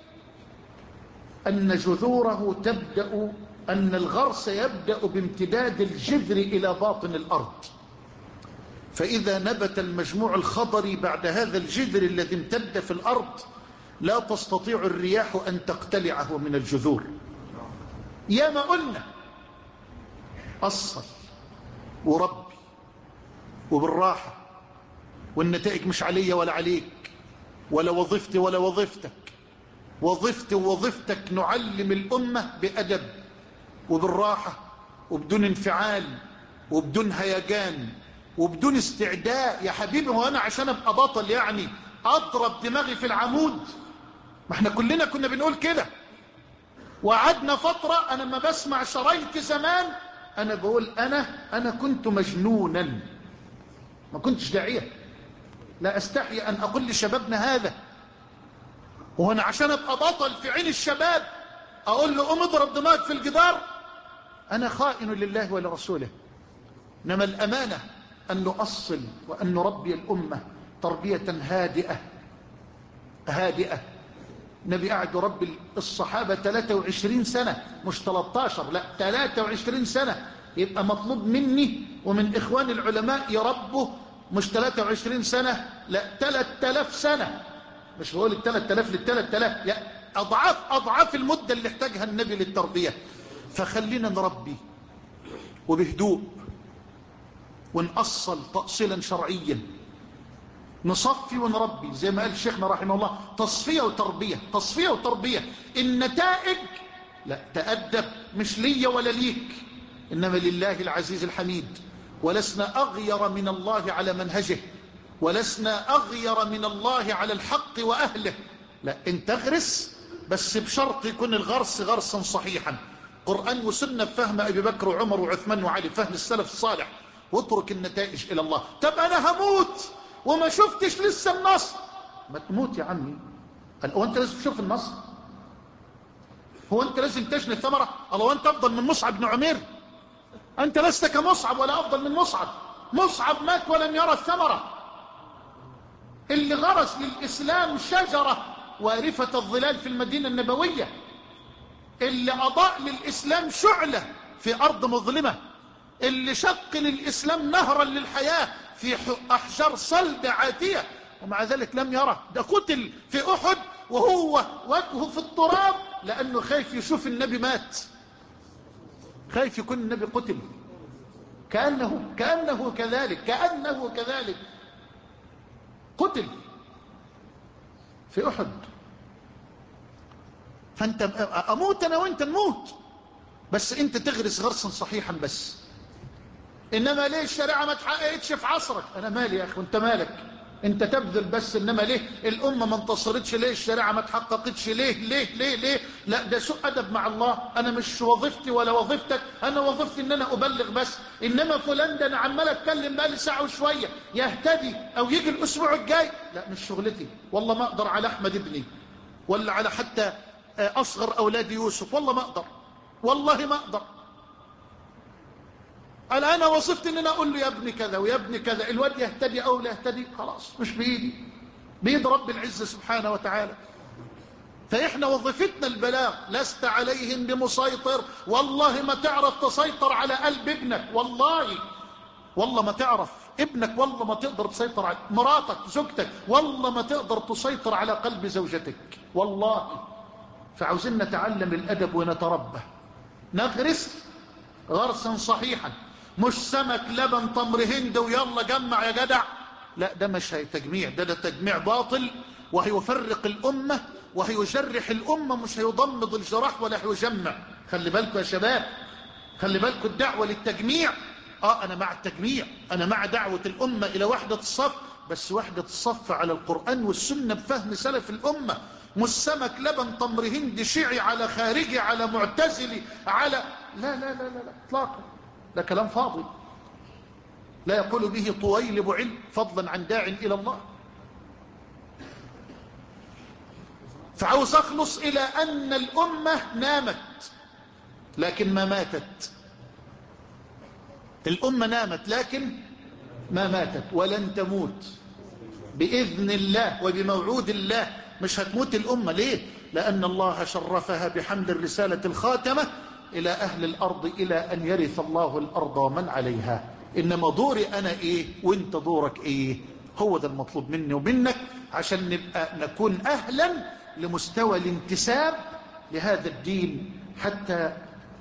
أن جذوره تبدأ، أن الغرس يبدأ بامتداد الجذر إلى باطن الأرض. فإذا نبت المجموع الخضري بعد هذا الجذر الذي امتد في الأرض لا تستطيع الرياح أن تقتلعه من الجذور. يا ما قلنا أصل وربي وبالراحة، والنتائج مش علي ولا عليك ولا وظيفتي ولا وظيفتك. وظيفتي ووظيفتك نعلم الأمة بأدب وبالراحة وبدون انفعال وبدون هيجان وبدون استعداء. يا حبيبي وانا عشان ابقى بطل يعني اضرب دماغي في العمود؟ ما احنا كلنا كنا بنقول كده. وقعدنا فترة انا ما بسمع شرايط زمان انا بقول انا انا كنت مجنونا، ما كنتش داعية. لا استحي ان اقول لشبابنا هذا. وانا عشان ابقى بطل في عين الشباب اقول له قوم اضرب دماغك في الجدار؟ انا خائن لله ولرسوله. انما الامانة أن نؤصل وأن نربي الأمة تربية هادئة هادئة. النبي قاعد يربي الصحابة ثلاثة وعشرين سنة، مش ثلاثة عشر، لا ثلاثة وعشرين سنة. يبقى مطلوب مني ومن إخوان العلماء يربوا مش ثلاثة وعشرين سنة، لا ثلاثة آلاف سنة. مش بقول الثلاثة آلاف للثلاثة آلاف، لا أضعاف أضعاف المدة اللي احتاجها النبي للتربية. فخلينا نربي وبهدوء ونأصل تأصيلا شرعيا، نصفي ونربي زي ما قال شيخنا رحمه الله، تصفية وتربية، تصفية وتربية. النتائج لا تأدب، مش لي ولا ليك، إنما لله العزيز الحميد. ولسنا أغير من الله على منهجه، ولسنا أغير من الله على الحق وأهله. لا، انت اغرس بس بشرط يكون الغرس غرسا صحيحا، قرآن وسنة بفهم أبي بكر وعمر وعثمان وعلي، فهم السلف الصالح، واترك النتائج إلى الله. طب أنا هموت وما شفتش لسه النصر. ما تموت يا عمي. هو أنت لازم تشوف النصر؟ هو أنت لازم تجني الثمرة؟ الله، أنت أفضل من مصعب بن عمير؟ أنت لست كمصعب ولا أفضل من مصعب. مصعب مات ولم يرى الثمرة. اللي غرس للإسلام شجرة وارفة الظلال في المدينة النبوية، اللي أضاء للإسلام شعلة في أرض مظلمة، اللي شق للإسلام نهرا للحياة في أحجار صلب عاتية، ومع ذلك لم يره. ده قتل في أحد وهو وجهه في التراب لأنه خايف يشوف النبي مات، خايف يكون النبي قتل. كأنه كأنه كذلك كأنه كذلك قتل في أحد. فأنت أموت أنا وأنت نموت، بس أنت تغرس غرسا صحيحا بس. إنما ليه الشريعة ما اتحققتش في عصرك؟ أنا مالي يا أخي وأنت مالك؟ أنت تبذل بس. إنما ليه الأمة ما انتصرتش؟ ليه الشريعة ما اتحققتش؟ ليه ليه ليه ليه؟ لا، ده سوء أدب مع الله. أنا مش وظيفتي ولا وظيفتك، أنا وظيفتي إن أنا أبلغ بس. إنما فلان ده أنا عمال أتكلم بقالي ساعة وشوية، يهتدي أو يجي الأسبوع الجاي، لا مش شغلتي. والله ما أقدر على أحمد ابني ولا على حتى أصغر أولاد يوسف، والله ما أقدر، والله ما أقدر. قال أنا وظيفتي إن أنا أقول له يا ابني كذا ويا ابني كذا، الواد يهتدي أو لا يهتدي خلاص مش بإيدي، بيد رب العزة سبحانه وتعالى. فإحنا وظيفتنا البلاغ. لست عليهم بمسيطر. والله ما تعرف تسيطر على قلب ابنك، والله والله ما تعرف. ابنك والله ما تقدر تسيطر على مراتك، زوجتك والله ما تقدر تسيطر على قلب زوجتك والله. فعاوزين نتعلم الأدب ونتربى، نغرس غرسا صحيحا، مش سمك لبن تمر هند ويلا جمع يا جدع. لا، ده مش تجميع، ده ده تجميع باطل، وهيفرق الأمة وهيجرح الأمة، مش هيضمد الجراح ولا هيجمع. خلي بالكم يا شباب، خلي بالكم الدعوة للتجميع. اه انا مع التجميع، انا مع دعوة الأمة الى وحدة الصف، بس وحدة الصف على القرآن والسنة بفهم سلف الأمة، مش سمك لبن تمر هند شيعي على خارجي على معتزلي على لا لا لا لا لا اطلاقا، ده كلام فاضي لا يقول به طويلب علم فضلا عن داع الى الله. فعاوز اخلص الى ان الامة نامت لكن ما ماتت، الامة نامت لكن ما ماتت ولن تموت باذن الله وبموعود الله. مش هتموت الامة ليه؟ لان الله شرفها بحمل الرسالة الخاتمة الى اهل الارض الى ان يرث الله الارض ومن عليها. انما دوري انا ايه وانت دورك ايه؟ هو ده المطلوب مني ومنك عشان نبقى نكون اهلا لمستوى الانتساب لهذا الدين، حتى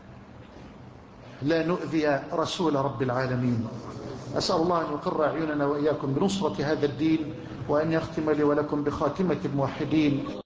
لا نؤذي رسول رب العالمين. أسأل الله أن يقر أعيننا وإياكم بنصرة هذا الدين، وأن يختم لي ولكم بخاتمة الموحدين.